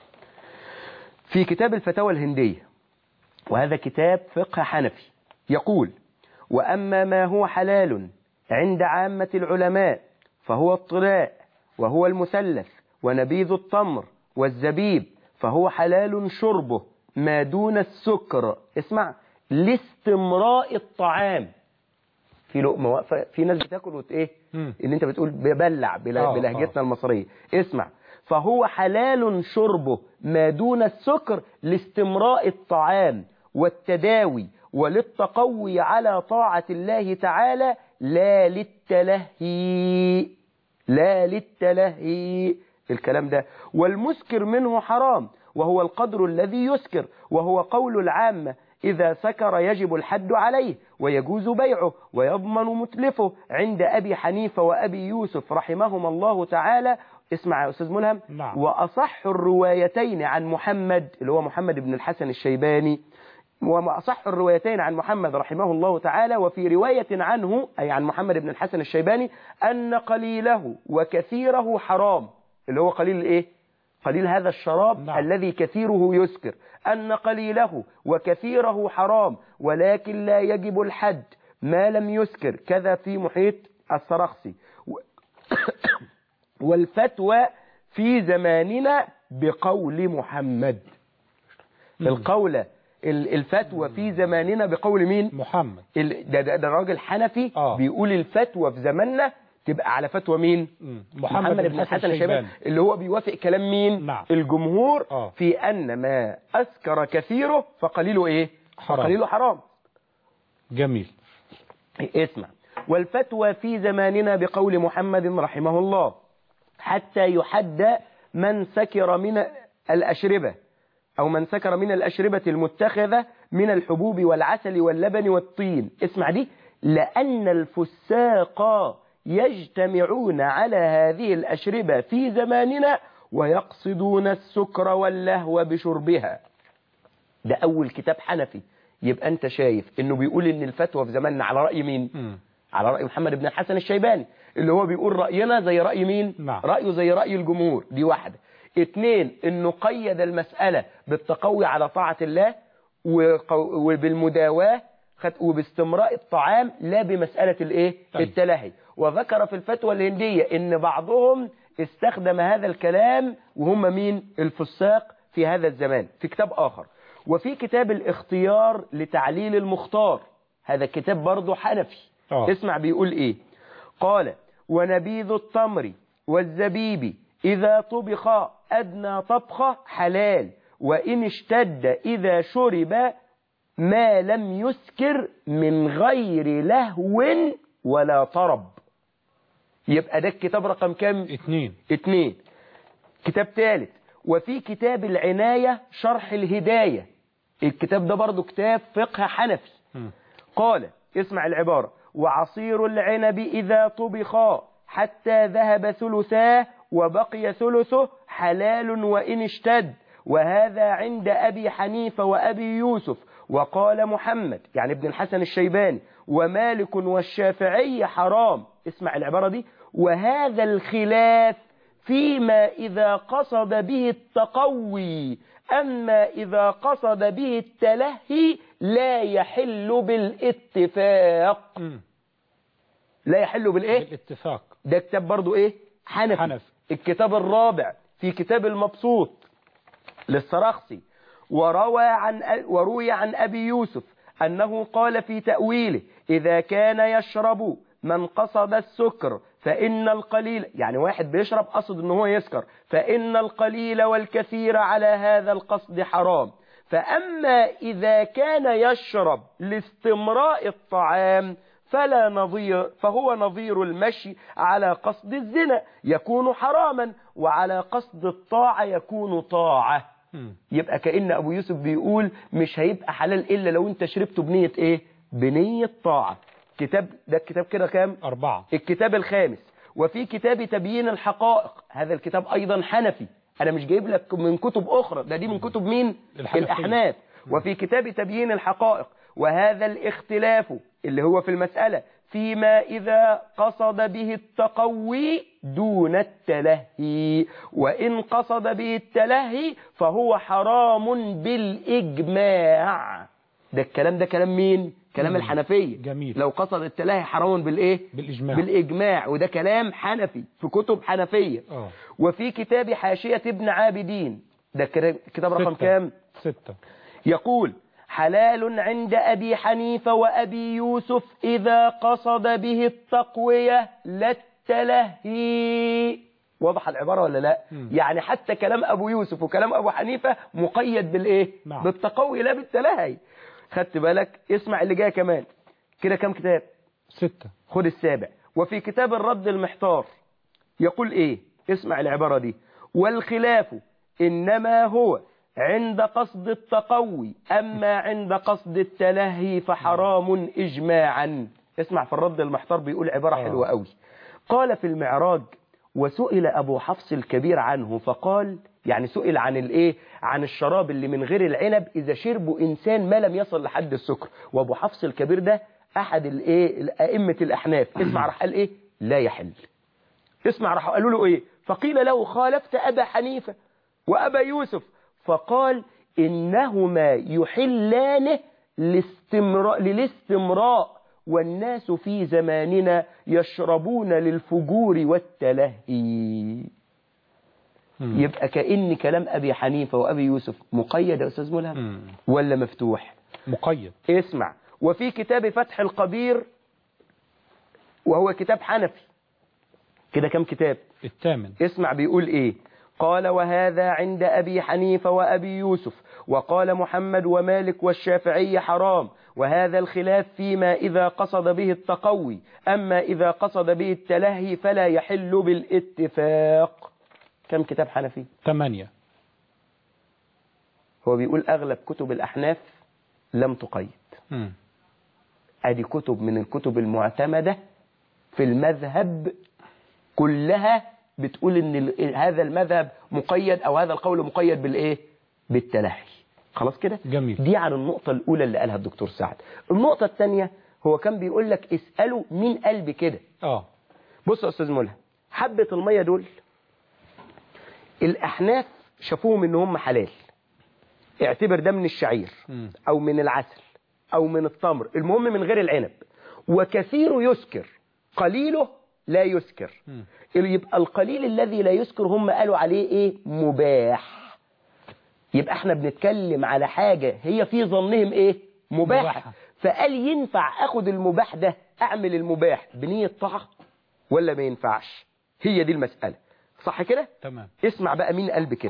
في كتاب الفتاوى الهندية، وهذا كتاب فقه حنفي، يقول: وأما ما هو حلال عند عامة العلماء فهو الطلاء وهو المثلث ونبيذ التمر والزبيب، فهو حلال شربه ما دون السكر. اسمع، لاستمراء الطعام. في لقمة واقفة، في ناس بتاكل ايه اللي انت بتقول ببلع بلهجتنا المصرية. اسمع، فهو حلال شربه ما دون السكر لاستمراء الطعام والتداوي وللتقوي على طاعة الله تعالى، لا للتلهي. لا للتلهي الكلام ده. والمسكر منه حرام، وهو القدر الذي يسكر، وهو قول العامة: إذا سكر يجب الحد عليه ويجوز بيعه ويضمن متلفه، عند أبي حنيفة وأبي يوسف رحمهما الله تعالى. اسمع يا أستاذ ملهم. نعم. وأصح الروايتين عن محمد، اللي هو محمد بن الحسن الشيباني، وأصح الروايتين عن محمد رحمه الله تعالى، وفي رواية عنه أي عن محمد بن الحسن الشيباني أن قليله وكثيره حرام. اللي هو قليل إيه؟ قليل هذا الشراب. نعم. الذي كثيره يسكر. أن قليله وكثيره حرام، ولكن لا يجب الحد ما لم يسكر، كذا في محيط السرخسي. والفتوى في زماننا بقول محمد. القولة الفتوى في زماننا بقول مين؟ محمد. ده راجل حنفي بيقول الفتوى في زماننا تبقى على فتوى مين؟ محمد بن الحسن الشيباني، اللي هو بيوافق كلام مين؟ نعم. الجمهور في أن ما أسكر كثيره فقليله إيه؟ حرام. فقليله حرام. جميل. اسمع، والفتوى في زماننا بقول محمد رحمه الله حتى يحد من سكر من الأشربة، أو من سكر من الأشربة المتخذة من الحبوب والعسل واللبن والطين. اسمع دي: لأن الفساق يجتمعون على هذه الأشربة في زماننا ويقصدون السكر واللهو بشربها. ده أول كتاب حنفي. يبقى أنت شايف إنه بيقول إن الفتوى في زماننا على رأي مين؟ على رأي محمد بن الحسن الشيباني، اللي هو بيقول رأينا زي رأي مين؟ نعم. رأيه زي رأي الجمهور. دي واحدة. 2، إنه قيد المسألة بالتقوي على طاعة الله وبالمداواة وباستمراء الطعام، لا بمسألة الايه؟ التلهي. وذكر في الفتوى الهندية ان بعضهم استخدم هذا الكلام، وهم مين؟ الفساق في هذا الزمان، في كتاب آخر. وفي كتاب الاختيار لتعليل المختار، هذا كتاب برضه حنفي. اسمع بيقول ايه. قال: ونبيذ التمر والزبيب إذا طبخ أدنى طبخة حلال، وإن اشتد إذا شرب ما لم يسكر من غير لهو ولا طرب. يبقى ده الكتاب رقم كم؟ 2. كتاب ثالث: وفي كتاب العناية شرح الهداية، الكتاب ده برضو كتاب فقه حنفي. قال: اسمع العبارة: وعصير العنب إذا طبخ حتى ذهب ثلثاه وبقي ثلثه حلال وإن اشتد، وهذا عند أبي حنيفة وأبي يوسف. وقال محمد يعني ابن الحسن الشيباني ومالك والشافعي حرام. اسمع العبارة دي، وهذا الخلاف فيما إذا قصد به التقوي، أما إذا قصد به التلهي لا يحل بالاتفاق. لا يحل بالإيه؟ بالاتفاق. ده كتاب برضو إيه؟ حنفي. الكتاب الرابع في كتاب المبسوط للسرخسي. وروي عن أبي يوسف أنه قال في تأويله: إذا كان يشرب من قصد السكر فإن القليل، يعني واحد بيشرب قصد أنه هو يسكر، فإن القليل والكثير على هذا القصد حرام. فأما إذا كان يشرب لاستمراء الطعام فهو نظير المشي على قصد الزنا يكون حراما، وعلى قصد الطاعة يكون طاعة. يبقى كأن أبو يوسف بيقول مش هيبقى حلال إلا لو أنت شربته بنية إيه؟ بنية طاعة. ده الكتاب كده كام؟ 4. الكتاب الخامس. وفي كتاب تبيين الحقائق، هذا الكتاب أيضا حنفي، أنا مش جايب لك من كتب أخرى، دي من كتب مين؟ الأحناف. وفي كتاب تبيين الحقائق: وهذا الاختلاف اللي هو في المسألة فيما إذا قصد به التقوي دون التلهي، وإن قصد به التلهي فهو حرام بالإجماع. ده الكلام ده كلام مين؟ كلام الحنفية. جميل. لو قصد التلهي حرام بالإيه؟ بالإجماع، وده كلام حنفي في كتب حنفية. وفي كتاب حاشية ابن عابدين، ده كتاب رقم كام؟ 6. يقول: حلال عند أبي حنيفة وأبي يوسف إذا قصد به التقوية لا التلهي. واضح العبارة ولا لا؟ يعني حتى كلام أبو يوسف وكلام أبو حنيفة مقيد بالإيه؟ بالتقوي لا بالتلهي. خدت بالك؟ اسمع اللي جاي كمان. كده كم كتاب؟ 6. خد السابع. وفي كتاب الرد المحتار يقول إيه؟ اسمع العبارة دي: والخلاف إنما هو عند قصد التقوي، أما عند قصد التلهي فحرام إجماعا. اسمع في الرد المحتار بيقول عبارة حلوة قوي. قال في المعراج: وسئل أبو حفص الكبير عنه فقال، يعني سئل عن الإيه؟ عن الشراب اللي من غير العنب إذا شربه إنسان ما لم يصل لحد السكر. وأبو حفص الكبير ده أحد الإيه؟ أئمة الأحناف. اسمع راح قال إيه؟ لا يحل. اسمع راح قالوا له إيه؟ فقيل له: خالفت أبا حنيفة وأبا يوسف. فقال: إنهما يحلانه للاستمراء، والناس في زماننا يشربون للفجور والتلهي. يبقى كأن كلام أبي حنيفة وأبي يوسف مقيد يا أستاذ ملهم ولا مفتوح؟ مقيد. اسمع. وفي كتاب فتح القدير، وهو كتاب حنفي، كده كم كتاب؟ 8. اسمع بيقول إيه؟ قال: وهذا عند أبي حنيفة وأبي يوسف، وقال محمد ومالك والشافعي حرام، وهذا الخلاف فيما إذا قصد به التقوي، أما إذا قصد به التلهي فلا يحل بالاتفاق. كم كتاب حنفي؟ 8. هو بيقول أغلب كتب الأحناف لم تقيد. أدي كتب من الكتب المعتمدة في المذهب كلها بتقول ان هذا المذهب مقيد او هذا القول مقيد بالايه؟ بالتلهي. خلاص كده؟ جميل. دي عن النقطة الأولى اللي قالها الدكتور سعد. النقطة الثانية هو كان بيقول لك اسأله مين قال بكده. بص يا أستاذ ملهم، حبة المية دول الأحناف شافوهم ان هم حلال. اعتبر ده من الشعير او من العسل او من التمر، المهم من غير العنب. وكثير يسكر، قليله لا يسكر. يبقى القليل الذي لا يسكر هم قالوا عليه ايه؟ مباح. يبقى احنا بنتكلم على حاجة هي في ظنهم ايه؟ مباحة. فقال ينفع اخد المباح ده اعمل المباح بنية طاعة ولا ما ينفعش؟ هي دي المسألة، صح كده؟ تمام. اسمع بقى مين قال بكده.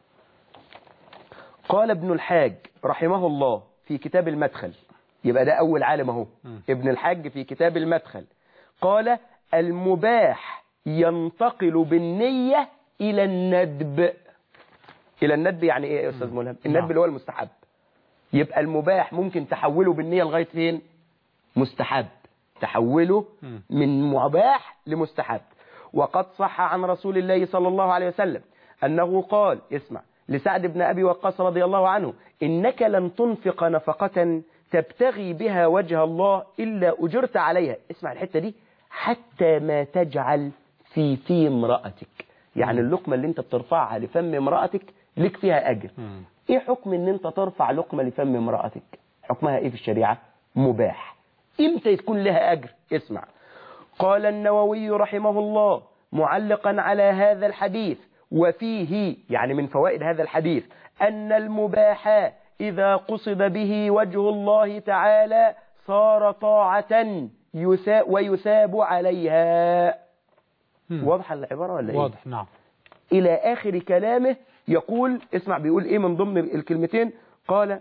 قال ابن الحاج رحمه الله في كتاب المدخل، يبقى ده اول عالم اهو، ابن الحاج في كتاب المدخل، قال: المباح ينتقل بالنية إلى الندب. إلى الندب يعني إيه يا أستاذ ملهم؟ الندب اللي هو المستحب. يبقى المباح ممكن تحوله بالنية لغاية فين؟ مستحب. تحوله من مباح لمستحب. وقد صح عن رسول الله صلى الله عليه وسلم أنه قال، اسمع، لسعد بن أبي وقاص رضي الله عنه: إنك لن تنفق نفقة تبتغي بها وجه الله إلا أجرت عليها. اسمع الحتة دي، حتى ما تجعل في امرأتك. يعني اللقمة اللي انت بترفعها لفم امرأتك لك فيها أجر. ايه حكم ان انت ترفع لقمة لفم امرأتك؟ حكمها ايه في الشريعة؟ مباح. امتى تكون لها أجر؟ اسمع. قال النووي رحمه الله معلقا على هذا الحديث: وفيه، يعني من فوائد هذا الحديث، أن المباح إذا قصد به وجه الله تعالى صار طاعة ويثاب عليها. واضح العبارة ولا ايه؟ واضح، نعم. إلى آخر كلامه يقول، اسمع بيقول ايه من ضمن الكلمتين. قال: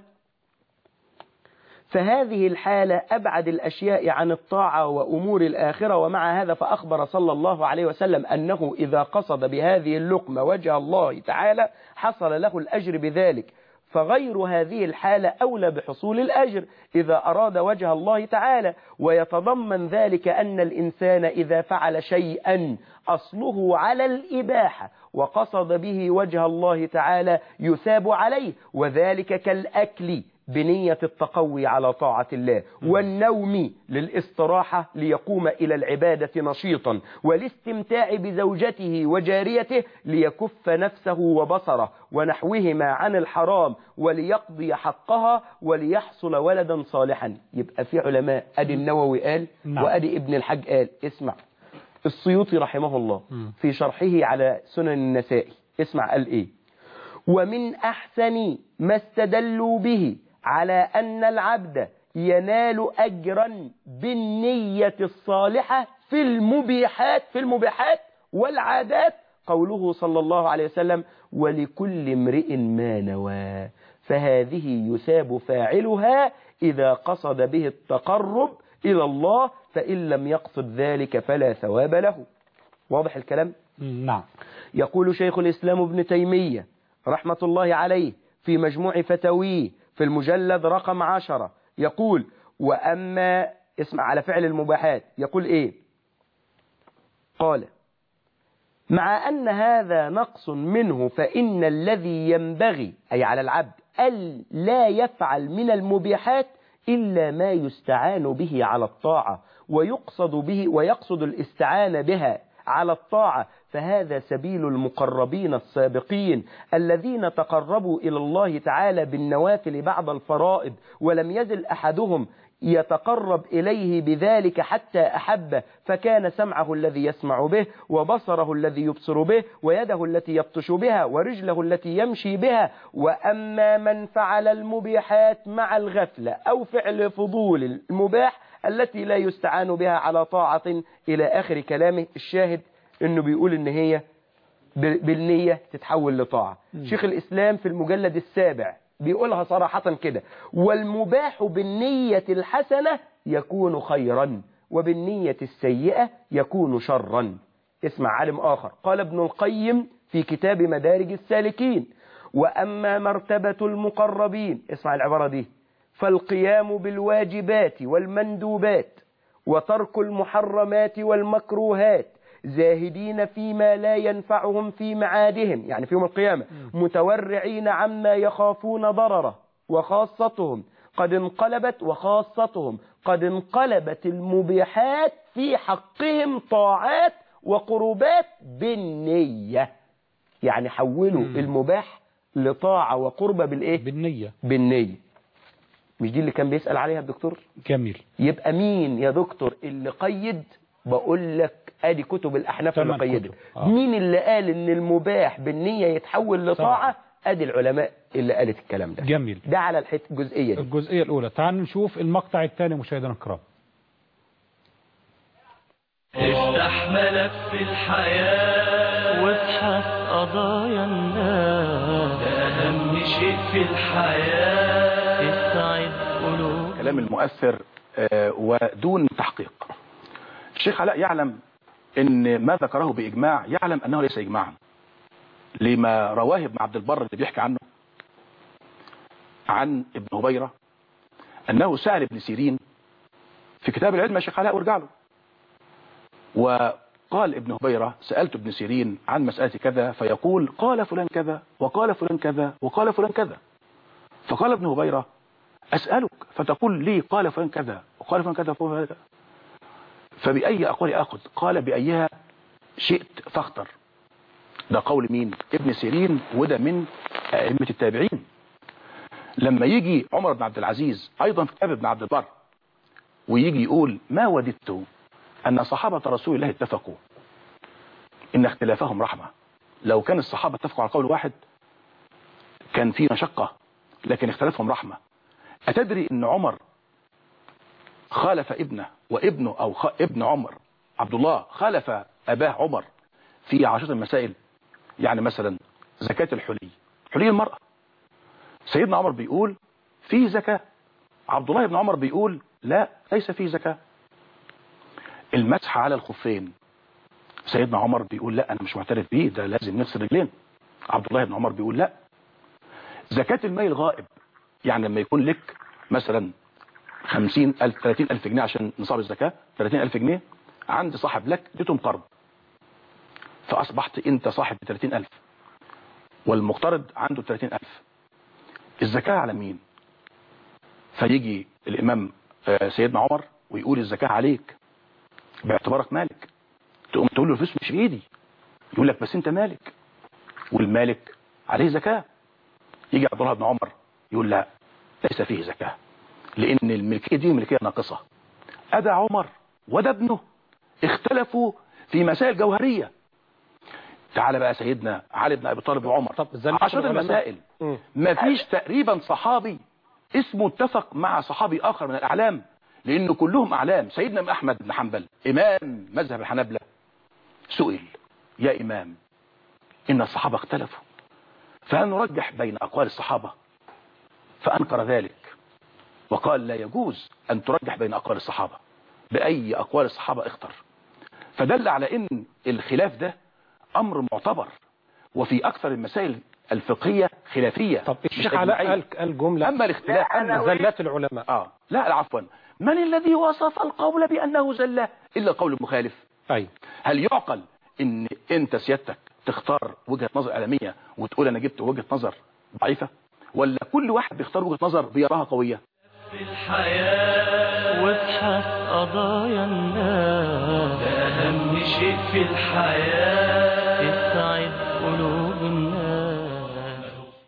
فهذه الحالة أبعد الأشياء عن الطاعة وأمور الآخرة، ومع هذا فأخبر صلى الله عليه وسلم أنه إذا قصد بهذه اللقمة وجه الله تعالى حصل له الأجر بذلك، فغير هذه الحالة أولى بحصول الأجر إذا أراد وجه الله تعالى. ويتضمن ذلك أن الإنسان إذا فعل شيئا أصله على الإباحة وقصد به وجه الله تعالى يثاب عليه، وذلك كالأكل بنية التقوي على طاعة الله، والنوم للاستراحة ليقوم إلى العبادة نشيطا، والاستمتاع بزوجته وجاريته ليكف نفسه وبصره ونحوهما عن الحرام وليقضي حقها وليحصل ولدا صالحا. يبقى في علماء، أدي النووي قال وأدي ابن الحج قال. اسمع السيوطي رحمه الله في شرحه على سنن النسائي، اسمع قال إيه: ومن أحسن ما استدلوا به على أن العبد ينال أجرا بالنية الصالحة في المباحات والعادات قوله صلى الله عليه وسلم: ولكل امرئ ما نوى، فهذه يثاب فاعلها إذا قصد به التقرب إلى الله، فإن لم يقصد ذلك فلا ثواب له. واضح الكلام؟ نعم. يقول شيخ الإسلام ابن تيمية رحمة الله عليه في مجموع فتاويه في المجلد رقم 10 يقول: وأما، اسمع على فعل المباحات، يقول إيه؟ قال: مع أن هذا نقص منه، فإن الذي ينبغي أي على العبد أن لا يفعل من المباحات إلا ما يستعان به على الطاعة ويقصد الاستعانة بها على الطاعة، فهذا سبيل المقربين السابقين الذين تقربوا إلى الله تعالى بالنوافل بعد الفرائض، ولم يزل أحدهم يتقرب إليه بذلك حتى أحبه، فكان سمعه الذي يسمع به، وبصره الذي يبصر به، ويده التي يبطش بها، ورجله التي يمشي بها. وأما من فعل المباحات مع الغفلة أو فعل فضول المباح التي لا يستعان بها على طاعة، إلى آخر كلامه. الشاهد إنه بيقول إن هي بالنية تتحول لطاعة. شيخ الإسلام في المجلد 7 بيقولها صراحة كده: والمباح بالنية الحسنة يكون خيرا، وبالنية السيئة يكون شرا. اسمع عالم آخر قال ابن القيم في كتاب مدارج السالكين: وأما مرتبة المقربين، اسمع العبارة دي، فالقيام بالواجبات والمندوبات وترك المحرمات والمكروهات، زاهدين فيما لا ينفعهم في معادهم، يعني في يوم القيامة، متورعين عما يخافون ضرره، وخاصتهم قد انقلبت المباحات في حقهم طاعات وقربات بالنية. يعني حولوا المباح لطاعة وقربة بالإيه؟ بالنية. مش دي اللي كان بيسأل عليها الدكتور؟ جميل. يبقى مين يا دكتور اللي قيد؟ بقول لك ادي كتب الأحناف اللي قيدت. مين اللي قال ان المباح بالنية يتحول لطاعة؟ ادي العلماء اللي قالت الكلام ده. جميل. ده على الجزئية دي. الجزئية الأولى. تعالوا نشوف المقطع الثاني مشاهدينا الكرام. افتح ملف الحياة وابحث قضايا الناس، ده أهم شيء في الحياة، اسعد قلوب. كلام المؤثر ودون تحقيق. الشيخ علاء يعلم ان ما ذكره بإجماع، يعلم أنه ليس إجماعا، لما رواه ابن عبد البر اللي بيحكي عنه عن ابن هبيرة أنه سأل ابن سيرين في كتاب العلم يا شيخ علاء، وارجع له، وقال ابن هبيرة: سألت ابن سيرين عن مسألة كذا، فيقول قال فلان كذا وقال فلان كذا وقال فلان كذا. فقال ابن هبيرة: أسألك فتقول لي قال فلان كذا وقال فلان كذا وقال فلان كذا. فبأي أقوال أخذ؟ قال بأيها شئت فاختر. ده قول مين؟ ابن سيرين، وده من أئمة التابعين. لما يجي عمر بن عبد العزيز أيضا في كتاب ابن عبد البر ويجي يقول ما وددت أن صحابة رسول الله اتفقوا إن اختلافهم رحمة. لو كان الصحابة اتفقوا على قول واحد كان في مشقة، لكن اختلافهم رحمة. أتدري أن عمر خالف ابنه، وابنه أو ابن عمر عبد الله خالف أباه عمر في 10 مسائل؟ يعني مثلا زكاة الحلي، حلي المرأة، سيدنا عمر بيقول في زكاة، عبد الله بن عمر بيقول لا ليس في زكاة. المسح على الخفين، سيدنا عمر بيقول لا أنا مش معترف بيه، ده لازم نغسل رجلين. عبد الله بن عمر بيقول لا. زكاة المال الغائب، يعني لما يكون لك مثلا 50,000 30,000 جنيه عشان نصاب الزكاة، 30,000 جنيه عند صاحب لك اديتهم قرض، فأصبحت أنت صاحب 30,000 والمقترض عنده 30,000. الزكاة على مين؟ فيجي الإمام سيدنا عمر ويقول الزكاة عليك باعتبارك مالك. تقوم تقول له الفلوس مش في ايدي، يقول لك بس انت مالك، والمالك عليه زكاة. يجي عبد الله بن عمر يقول لا ليس فيه زكاة، لأن الملكية دي ملكية ناقصة. أبا عمر وده ابنه اختلفوا في مسائل جوهرية. تعال بقى سيدنا علي بن أبي طالب وعمر، 10 مسائل ما فيش تقريبا صحابي اسمه اتفق مع صحابي آخر من الأعلام، لأنه كلهم أعلام. سيدنا أحمد بن حنبل إمام مذهب الحنابلة سئل يا إمام إن الصحابة اختلفوا فهل نرجح بين أقوال الصحابة؟ فأنكر ذلك وقال لا يجوز أن ترجح بين أقوال الصحابة، بأي أقوال الصحابة اختر. فدل على أن الخلاف ده أمر معتبر، وفي أكثر المسائل الفقهية خلافية. طب الشيخ علاء قال جملة، أما الاختلاف أما زلات العلماء لا عفوا، من الذي وصف القول بأنه زلة إلا القول المخالف؟ أي هل يعقل ان انت سيادتك تختار وجهة نظر عالمية وتقول انا جبت وجهة نظر ضعيفة، ولا كل واحد بيختار وجهة نظر بيراها قوية؟ في الحياة وابحث قضايا الناس، ده أهم شيء في الحياة تسعد قلوب الناس.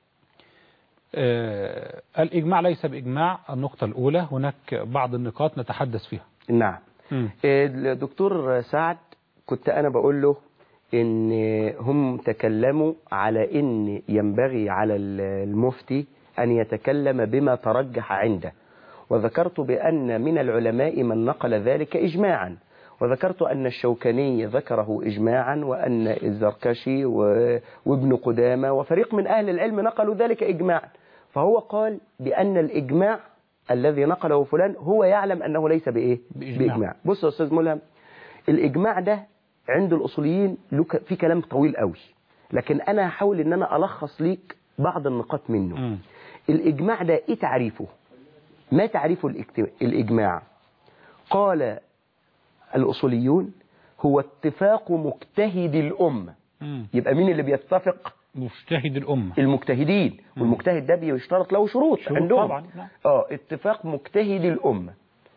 الإجماع ليس بإجماع، النقطة الأولى. هناك بعض النقاط نتحدث فيها. نعم. الدكتور سعد كنت أنا بقول له إن هم تكلموا على إن ينبغي على المفتي أن يتكلم بما ترجح عنده، وذكرت بأن من العلماء من نقل ذلك إجماعا، وذكرت أن الشوكاني ذكره إجماعا، وأن الزركشي وابن قدامة وفريق من أهل العلم نقلوا ذلك إجماعا. فهو قال بأن الإجماع الذي نقله فلان هو يعلم أنه ليس بإجماع. بص يا أستاذ ملهم، الإجماع ده عند الأصوليين في كلام طويل قوي، لكن أنا هحاول أن أنا ألخص ليك بعض النقاط منه. الإجماع ده إيه تعريفه؟ ما تعريف الإجماع؟ قال الأصوليون هو اتفاق مجتهد الأمة. يبقى مين اللي بيتفق؟ مجتهد الأمة، المجتهدين. والمجتهد ده بيشترط له شروط عندهم طبعا. اتفاق مجتهد الأمة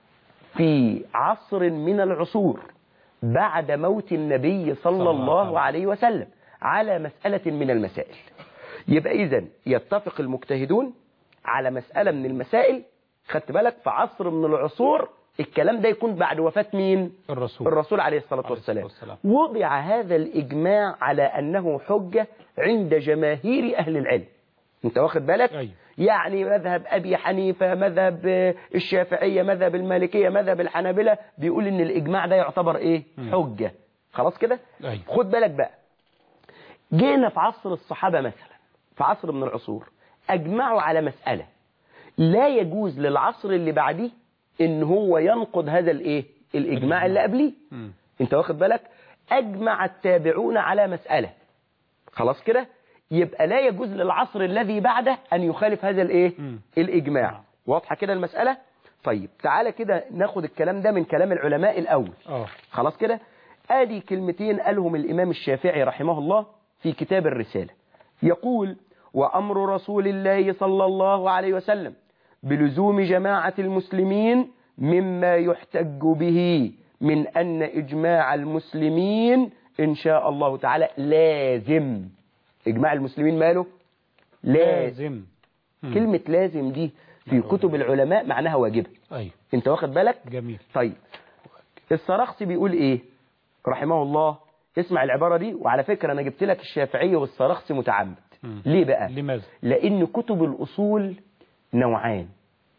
في عصر من العصور بعد موت النبي صلى الله عليه وسلم على مسألة من المسائل. يبقى إذن يتفق المجتهدون على مسألة من المسائل، خدت بالك، في عصر من العصور. الكلام ده يكون بعد وفاة مين؟ الرسول عليه الصلاة والسلام. وضع هذا الإجماع على أنه حجة عند جماهير أهل العلم. انت واخد بالك؟ أيوه. يعني مذهب أبي حنيفة، مذهب الشافعية، مذهب المالكية، مذهب الحنابلة بيقول إن الإجماع ده يعتبر إيه؟ حجة. خلاص كده؟ أيوه. خد بالك بقى، جينا في عصر الصحابة مثلا، في عصر من العصور أجمعوا على مسألة لا يجوز للعصر اللي بعديه إن هو ينقض هذا الإيه؟ الإجماع اللي قبليه. انت واخد بالك؟ أجمع التابعون على مسألة، خلاص كده؟ يبقى لا يجوز للعصر الذي بعده أن يخالف هذا الإيه؟ الإجماع. واضحة كده المسألة؟ طيب تعالى كده ناخد الكلام ده من كلام العلماء الأول. خلاص كده؟ آدي كلمتين قالهم الإمام الشافعي رحمه الله في كتاب الرسالة، يقول: وأمر رسول الله صلى الله عليه وسلم بلزوم جماعة المسلمين مما يحتج به من أن إجماع المسلمين إن شاء الله تعالى لازم. إجماع المسلمين ماله؟ لازم. كلمة لازم دي في كتب العلماء معناها واجبة. أيوه. أنت واخد بالك؟ جميل. طيب السرخسي بيقول إيه رحمه الله؟ اسمع العبارة دي، وعلى فكرة أنا جبت لك الشافعية والسرخسي متعمد. ليه بقى؟ لماذا؟ لأن كتب الأصول نوعان.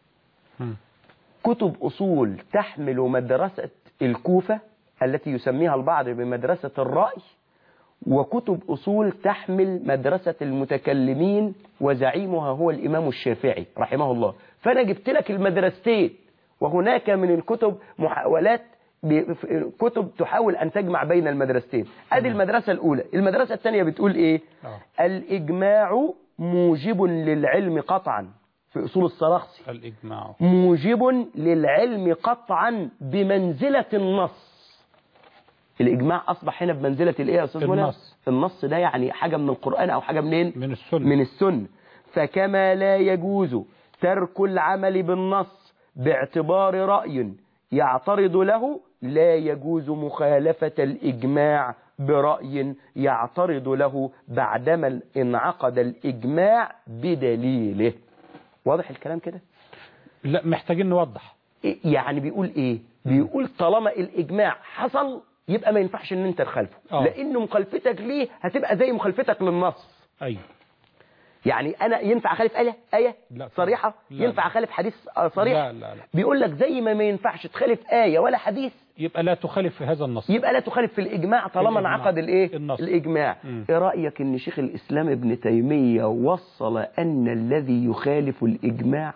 كتب أصول تحمل مدرسة الكوفة التي يسميها البعض بمدرسة الرأي، وكتب أصول تحمل مدرسة المتكلمين وزعيمها هو الإمام الشافعي رحمه الله. فأنا جبت لك المدرستين، وهناك من الكتب محاولات كتب تحاول أن تجمع بين المدرستين. أدي المدرسة الأولى. المدرسة الثانية بتقول إيه؟ الإجماع موجب للعلم قطعا في أصول السرخسي. الإجماع موجب للعلم قطعا بمنزلة النص. الإجماع أصبح هنا بمنزلة الإيه يا أستاذ منى؟ النص ده يعني حاجة من القرآن أو حاجة منين؟ من السنة. من السنة. فكما لا يجوز ترك العمل بالنص باعتبار رأي يعترض له، لا يجوز مخالفة الإجماع برأي يعترض له بعدما انعقد الإجماع بدليله. واضح الكلام كده؟ لا، محتاجين نوضح. يعني بيقول إيه؟ بيقول طالما الإجماع حصل يبقى ما ينفعش ان انت تخالفه، لان مخالفتك ليه هتبقى زي مخالفتك للنص. ايوه. يعني انا ينفع اخالف آية صريحة؟ لا. ينفع اخالف حديث صريح؟ لا. بيقول لك زي ما ينفعش تخالف آية ولا حديث، يبقى لا تخالف في هذا النص، يبقى لا تخالف في الإجماع طالما انعقد الايه؟ الإجماع. ايه رأيك ان شيخ الإسلام ابن تيمية وصل ان الذي يخالف الإجماع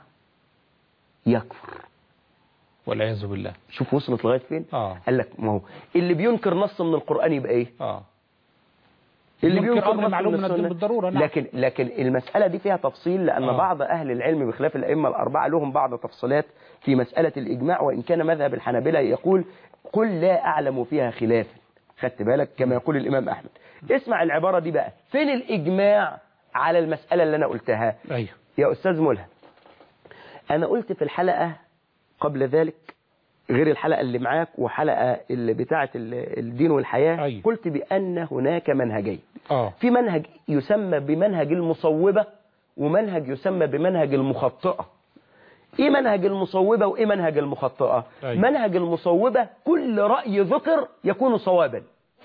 يكفر؟ والعياذ بالله. شوف وصلت لغايه فين. قال لك ما هو اللي بينكر نص من القرآن يبقى ايه؟ اللي بينكر نص معلوم من الدين بالضروره. نعم. لكن المسألة دي فيها تفصيل، لأن بعض أهل العلم بخلاف الأئمة الأربعة لهم بعض تفصيلات في مسألة الإجماع، وإن كان مذهب الحنابلة يقول قل لا أعلم فيها خلاف. خدت بالك؟ كما يقول الإمام أحمد. اسمع العبارة دي بقى، فين الإجماع على المسألة اللي أنا قلتها؟ أيوه. يا أستاذ ملهم، أنا قلت في الحلقة قبل ذلك غير الحلقة اللي معاك وحلقة اللي بتاعة الدين والحياة. أيوه. قلت بأن هناك منهجين. في منهج يسمى بمنهج المصوبة، ومنهج يسمى بمنهج المخطئة. ايه منهج المصوبة وايه منهج المخطئة؟ أيوه. منهج المصوبة كل رأي ذكر يكون صوابا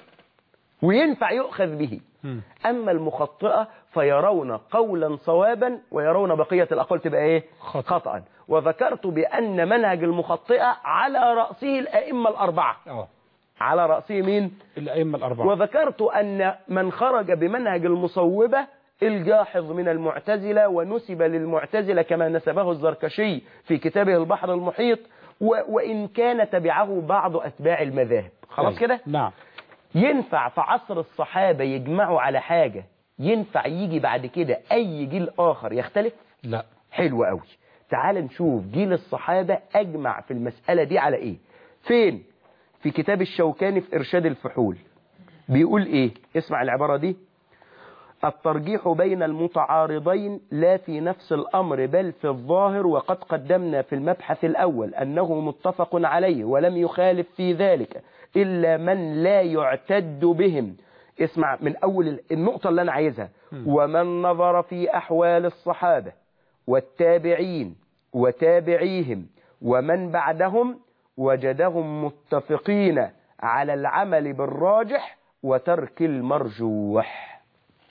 وينفع يؤخذ به. أما المخطئة فيرون قولا صوابا ويرون بقية الأقوال تبقى إيه؟ خطأ. وذكرت بأن منهج المخطئة على رأسه الأئمة الأربعة. على رأسه مين؟ الأئمة الأربعة. وذكرت أن من خرج بمنهج المصوبة الجاحظ من المعتزلة، ونسب للمعتزلة كما نسبه الزركشي في كتابه البحر المحيط، وإن كان تبعه بعض أتباع المذاهب. خلاص كده؟ نعم. ينفع في عصر الصحابة يجمعوا على حاجة ينفع يجي بعد كده أي جيل آخر يختلف؟ لا. حلو قوي. تعال نشوف جيل الصحابة أجمع في المسألة دي على إيه. فين؟ في كتاب الشوكاني في إرشاد الفحول بيقول إيه؟ اسمع العبارة دي: الترجيح بين المتعارضين لا في نفس الأمر بل في الظاهر، وقد قدمنا في المبحث الأول أنه متفق عليه ولم يخالف في ذلك إلا من لا يعتد بهم. اسمع من أول النقطة اللي أنا عايزها: ومن نظر في أحوال الصحابة والتابعين وتابعيهم ومن بعدهم وجدهم متفقين على العمل بالراجح وترك المرجوح.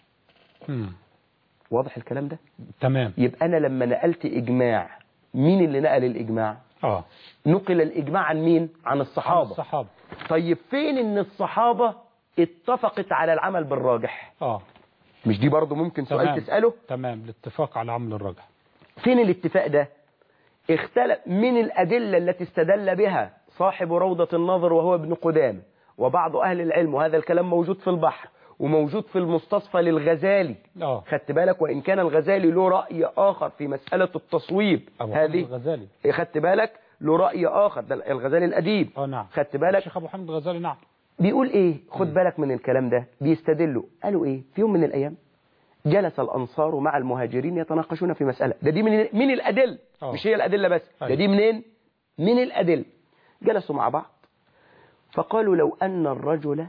واضح الكلام ده؟ تمام. يبقى أنا لما نقلت إجماع، مين اللي نقل الإجماع؟ نقل الإجماع عن مين؟ عن الصحابة. طيب فين إن الصحابة اتفقت على العمل بالراجح؟ مش دي برضو ممكن سؤال تسأله؟ تمام. الاتفاق على العمل الراجح. فين الاتفاق ده؟ اختلف من الأدلة التي استدل بها صاحب روضة الناظر وهو ابن قدامة وبعض أهل العلم، وهذا الكلام موجود في البحر وموجود في المستصفى للغزالي. خدت بالك؟ وإن كان الغزالي له رأي آخر في مسألة التصويب هذه. الغزالي خدت بالك؟ له رأي آخر، ده الغزالي الأديب. نعم. خدت بالك؟ الشيخ أبو حامد الغزالي. نعم. بيقول إيه؟ خد بالك من الكلام ده. بيستدلوا قالوا إيه؟ في يوم من الأيام جلس الأنصار مع المهاجرين يتناقشون في مسألة. ده دي من الأدلة. مش هي الأدلة بس، ده دي منين؟ من الأدلة. جلسوا مع بعض فقالوا لو أن الرجل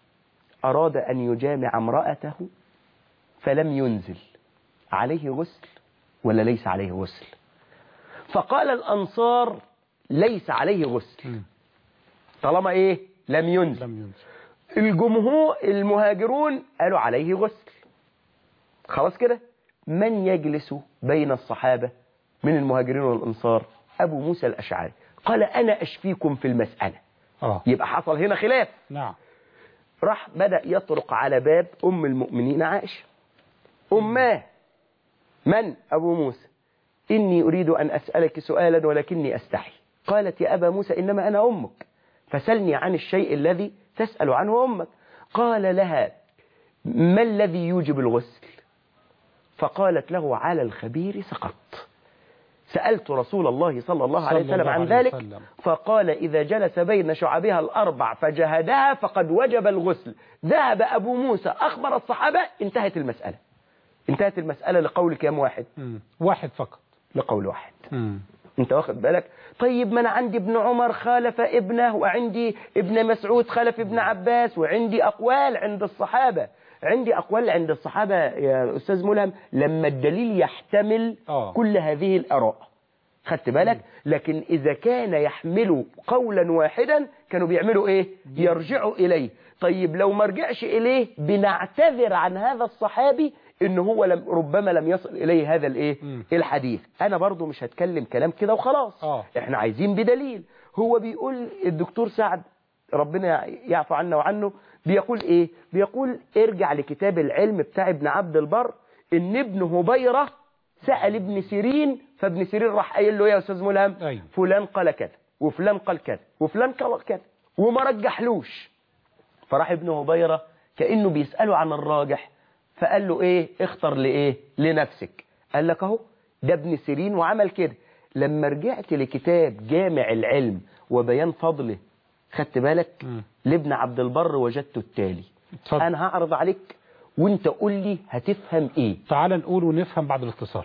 أراد أن يجامع امرأته فلم ينزل عليه غسل ولا ليس عليه غسل؟ فقال الأنصار ليس عليه غسل طالما إيه لم ينزل. الجمهور المهاجرون قالوا عليه غسل. خلاص كده. من يجلس بين الصحابة من المهاجرين والأنصار؟ أبو موسى الأشعري قال أنا أشفيكم في المسألة. يبقى حصل هنا خلاف. نعم. راح بدأ يطرق على باب أم المؤمنين عائشة. أماه من؟ أبو موسى. إني أريد أن أسألك سؤالا ولكني أستحي. قالت يا أبا موسى إنما أنا أمك فسلني عن الشيء الذي تسأل عنه أمك. قال لها ما الذي يوجب الغسل؟ فقالت له على الخبير سقط. سألت رسول الله صلى الله عليه وسلم عن ذلك فقال إذا جلس بين شعبها الأربع فجهدها فقد وجب الغسل. ذهب أبو موسى أخبر الصحابة انتهت المسألة. انتهت المسألة لقولك يا واحد. واحد فقط لقول واحد. انت واخد بالك؟ طيب ما انا عندي ابن عمر خالف ابنه وعندي ابن مسعود خالف ابن عباس وعندي أقوال عند الصحابة. عندي أقوال عند الصحابة يا أستاذ ملهم لما الدليل يحتمل كل هذه الآراء. خدت بالك؟ لكن إذا كان يحمل قولا واحدا كانوا بيعملوا إيه؟ يرجعوا إليه. طيب لو ما رجعش إليه بنعتذر عن هذا الصحابي إن هو ربما لم يصل إليه هذا الإيه؟ الحديث. أنا برضو مش هتكلم كلام كده وخلاص. إحنا عايزين بدليل. هو بيقول الدكتور سعد ربنا يعفو عنا وعنه بيقول إيه؟ بيقول ارجع لكتاب العلم بتاع ابن عبد البر إن ابن هبيرة سأل ابن سيرين فابن سيرين راح قايل له يا أستاذ ملهم فلان قال كذا وفلان قال كذا وفلان قال كذا وما رجحلوش. فراح ابن هبيرة كأنه بيسأله عن الراجح فقال له إيه اختر لإيه لنفسك. قال لك أهو ده ابن سيرين وعمل كده. لما رجعت لكتاب جامع العلم وبيان فضله خدت بالك لابن عبد البر وجدت التالي. أنا هعرض عليك وانت قول لي هتفهم ايه. تعال نقول ونفهم بعد الاتصال.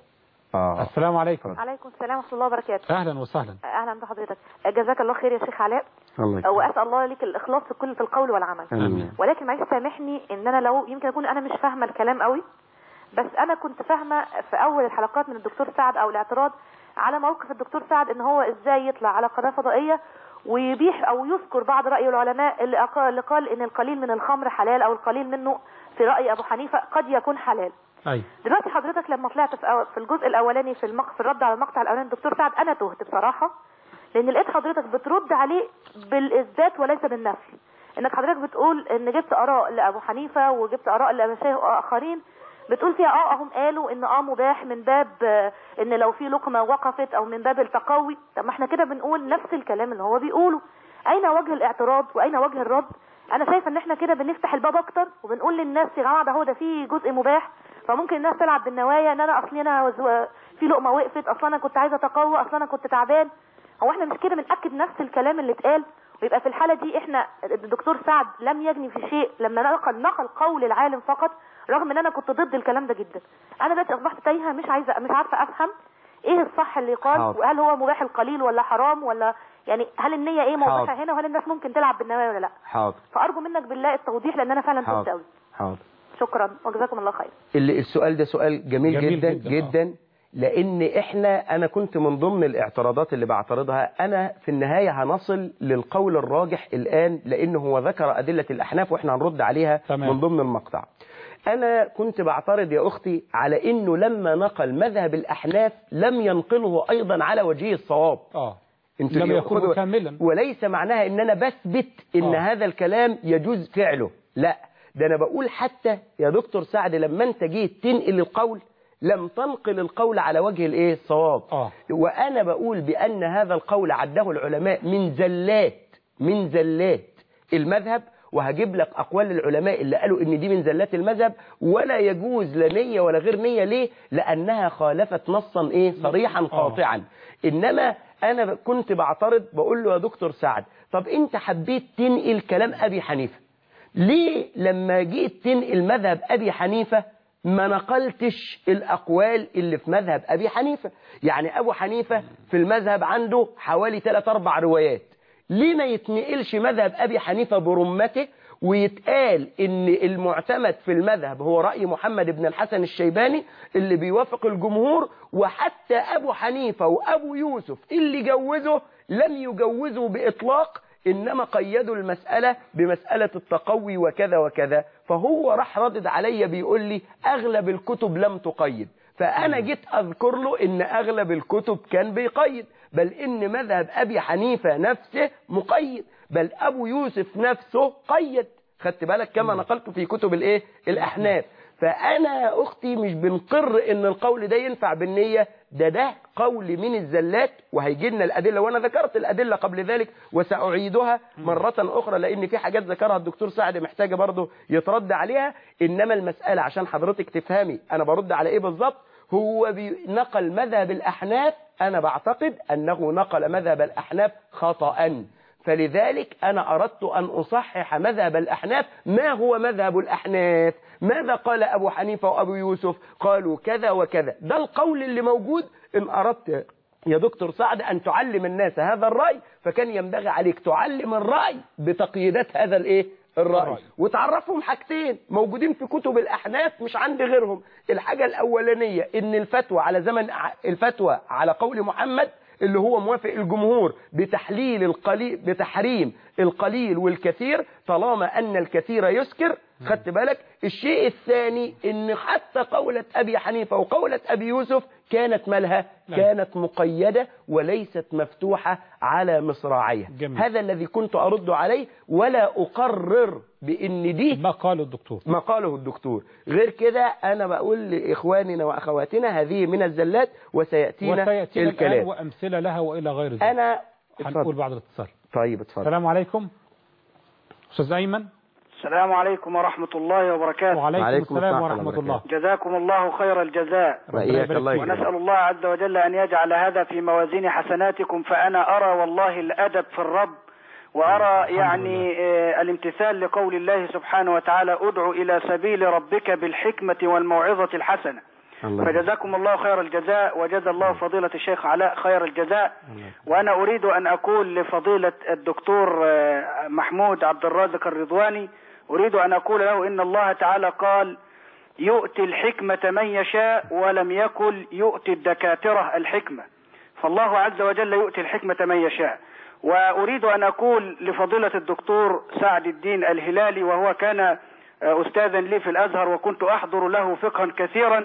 السلام عليكم. عليكم السلام ورحمة الله وبركاته. أهلا وسهلا. أهلا بحضرتك. جزاك الله خير يا شيخ علاء. وأسأل الله لك الإخلاص في كل في القول والعمل. ولكن معلش سامحني إن أنا لو يمكن أكون أنا مش فاهمة الكلام قوي بس أنا كنت فاهمة في أول الحلقات من الدكتور سعد أو الاعتراض على موقف الدكتور سعد إن هو إزاي يطلع على قناة فضائية ويبيح أو يذكر بعض رأي العلماء اللي قال إن القليل من الخمر حلال أو القليل منه في رأي أبو حنيفة قد يكون حلال. دلوقتي حضرتك لما طلعت في الجزء الأولاني في الرد على المقطع الأولاني الدكتور سعد أنا تهت بصراحة لأن لقيت حضرتك بترد عليه بالإثبات وليس بالنفي. إنك حضرتك بتقول إن جبت آراء لأبو حنيفة وجبت آراء لمشايخ آخرين بتقول فيها هم قالوا إن مباح من باب إن لو في لقمة وقفت أو من باب التقوي. طب ما احنا كده بنقول نفس الكلام اللي هو بيقوله. أين وجه الاعتراض وأين وجه الرد؟ أنا شايفة إن احنا كده بنفتح الباب أكتر وبنقول للناس يا جماعة ده هو ده فيه جزء مباح فممكن الناس تلعب بالنوايا ان انا اصلي انا في لقمه وقفت اصلا انا كنت عايزه اتقوى اصلا انا كنت تعبان. هو احنا مش كده بنأكد نفس الكلام اللي اتقال ويبقى في الحاله دي احنا الدكتور سعد لم يجني في شيء لما نقل قول العالم فقط رغم ان انا كنت ضد الكلام ده جدا. انا دلوقتي اصبحت تايهه مش عارفه افهم ايه الصح اللي يقال وهل هو مباح القليل ولا حرام ولا يعني هل النية ايه موضوعها هنا وهل الناس ممكن تلعب بالنوايا ولا لا. فارجو منك بالله التوضيح لان انا فعلا تهت قوي. شكرا وجزاكم الله خير. السؤال ده سؤال جميل جدا جدا لان انا كنت من ضمن الاعتراضات اللي بعترضها. انا في النهاية هنصل للقول الراجح الان لانه هو ذكر ادلة الاحناف واحنا هنرد عليها من ضمن المقطع. انا كنت بعترض يا اختي على انه لما نقل مذهب الاحناف لم ينقله ايضا على وجه الصواب. لم يأخذه كاملا وليس معناها ان انا بثبت ان هذا الكلام يجوز فعله. لا ده أنا بقول حتى يا دكتور سعد لما أنت جيت تنقل القول لم تنقل القول على وجه الصواب. وأنا بقول بأن هذا القول عده العلماء من زلات المذهب وهجيب لك أقوال العلماء اللي قالوا إن دي من زلات المذهب ولا يجوز لا نية ولا غير نية. ليه؟ لأنها خالفت نصا صريحا قاطعا. إنما أنا كنت بعترض بقول له يا دكتور سعد طب أنت حبيت تنقل كلام أبي حنيفة ليه لما جيت تنقل مذهب أبي حنيفة ما نقلتش الأقوال اللي في مذهب أبي حنيفة؟ يعني أبو حنيفة في المذهب عنده حوالي 3-4 روايات ليه ما يتنقلش مذهب أبي حنيفة برمته ويتقال إن المعتمد في المذهب هو رأي محمد بن الحسن الشيباني اللي بيوافق الجمهور، وحتى أبو حنيفة وأبو يوسف اللي جوزه لم يجوزوا بإطلاق، إنما قيدوا المسألة بمسألة التقوي وكذا وكذا. فهو راح ردد عليا بيقول لي أغلب الكتب لم تقيد، فأنا جيت أذكر له إن أغلب الكتب كان بيقيد، بل إن مذهب أبي حنيفة نفسه مقيد، بل أبو يوسف نفسه قيد. خدت بالك كما نقلت في كتب الإيه الأحناف. فأنا أختي مش بنقر إن القول ده ينفع بالنية، ده قول من الزلات، وهيجي لنا الأدلة، وأنا ذكرت الأدلة قبل ذلك وسأعيدها مرة أخرى لأن في حاجات ذكرها الدكتور سعد محتاجة برضه يترد عليها. إنما المسألة عشان حضرتك تفهمي أنا برد على إيه بالظبط، هو نقل مذهب الأحناف، أنا بعتقد أنه نقل مذهب الأحناف خطأ، فلذلك أنا أردت أن أصحح مذهب الأحناف. ما هو مذهب الأحناف؟ ماذا قال أبو حنيفة وأبو يوسف؟ قالوا كذا وكذا، ده القول اللي موجود. إن أردت يا دكتور سعد أن تعلم الناس هذا الرأي، فكان ينبغي عليك تعلم الرأي بتقييدات هذا الرأي، وتعرفهم حاجتين موجودين في كتب الأحناف مش عند غيرهم. الحاجة الأولانية إن الفتوى على زمن الفتوى على قول محمد اللي هو موافق الجمهور بتحليل القليل بتحريم القليل والكثير طالما أن الكثير يسكر. خدت بالك؟ الشيء الثاني إن حتى قولة أبي حنيفة وقولة أبي يوسف كانت مالها؟ كانت مقيدة وليست مفتوحة على مصراعيها. هذا الذي كنت أرد عليه، ولا أقرر بإن دي ما قاله الدكتور. غير كده أنا بقول لإخواننا وأخواتنا هذه من الزلات، وسيأتينا الكلام وأمثلة لها وإلى غير ذلك. أنا هنقول بعد الاتصال. طيب اتفضل. السلام عليكم أستاذ أيمن. السلام عليكم ورحمة الله وبركاته. وعليكم السلام ورحمة الله. جزاكم الله خير الجزاء، ونسأل الله عز وجل أن يجعل هذا في موازين حسناتكم. فأنا أرى والله الأدب في الرب، وأرى يعني الامتثال لقول الله سبحانه وتعالى ادعو إلى سبيل ربك بالحكمة والموعظة الحسنة. فجزاكم الله خير الجزاء، وجزا الله فضيلة الشيخ علاء خير الجزاء. وأنا أريد أن أقول لفضيلة الدكتور محمود عبد الرازق الرضواني، أريد أن أقول له إن الله تعالى قال يؤتي الحكمة من يشاء، ولم يقل يؤتي الدكاترة الحكمة، فالله عز وجل يؤتي الحكمة من يشاء. وأريد أن أقول لفضيلة الدكتور سعد الدين الهلالي، وهو كان أستاذا لي في الأزهر وكنت أحضر له فقها كثيرا،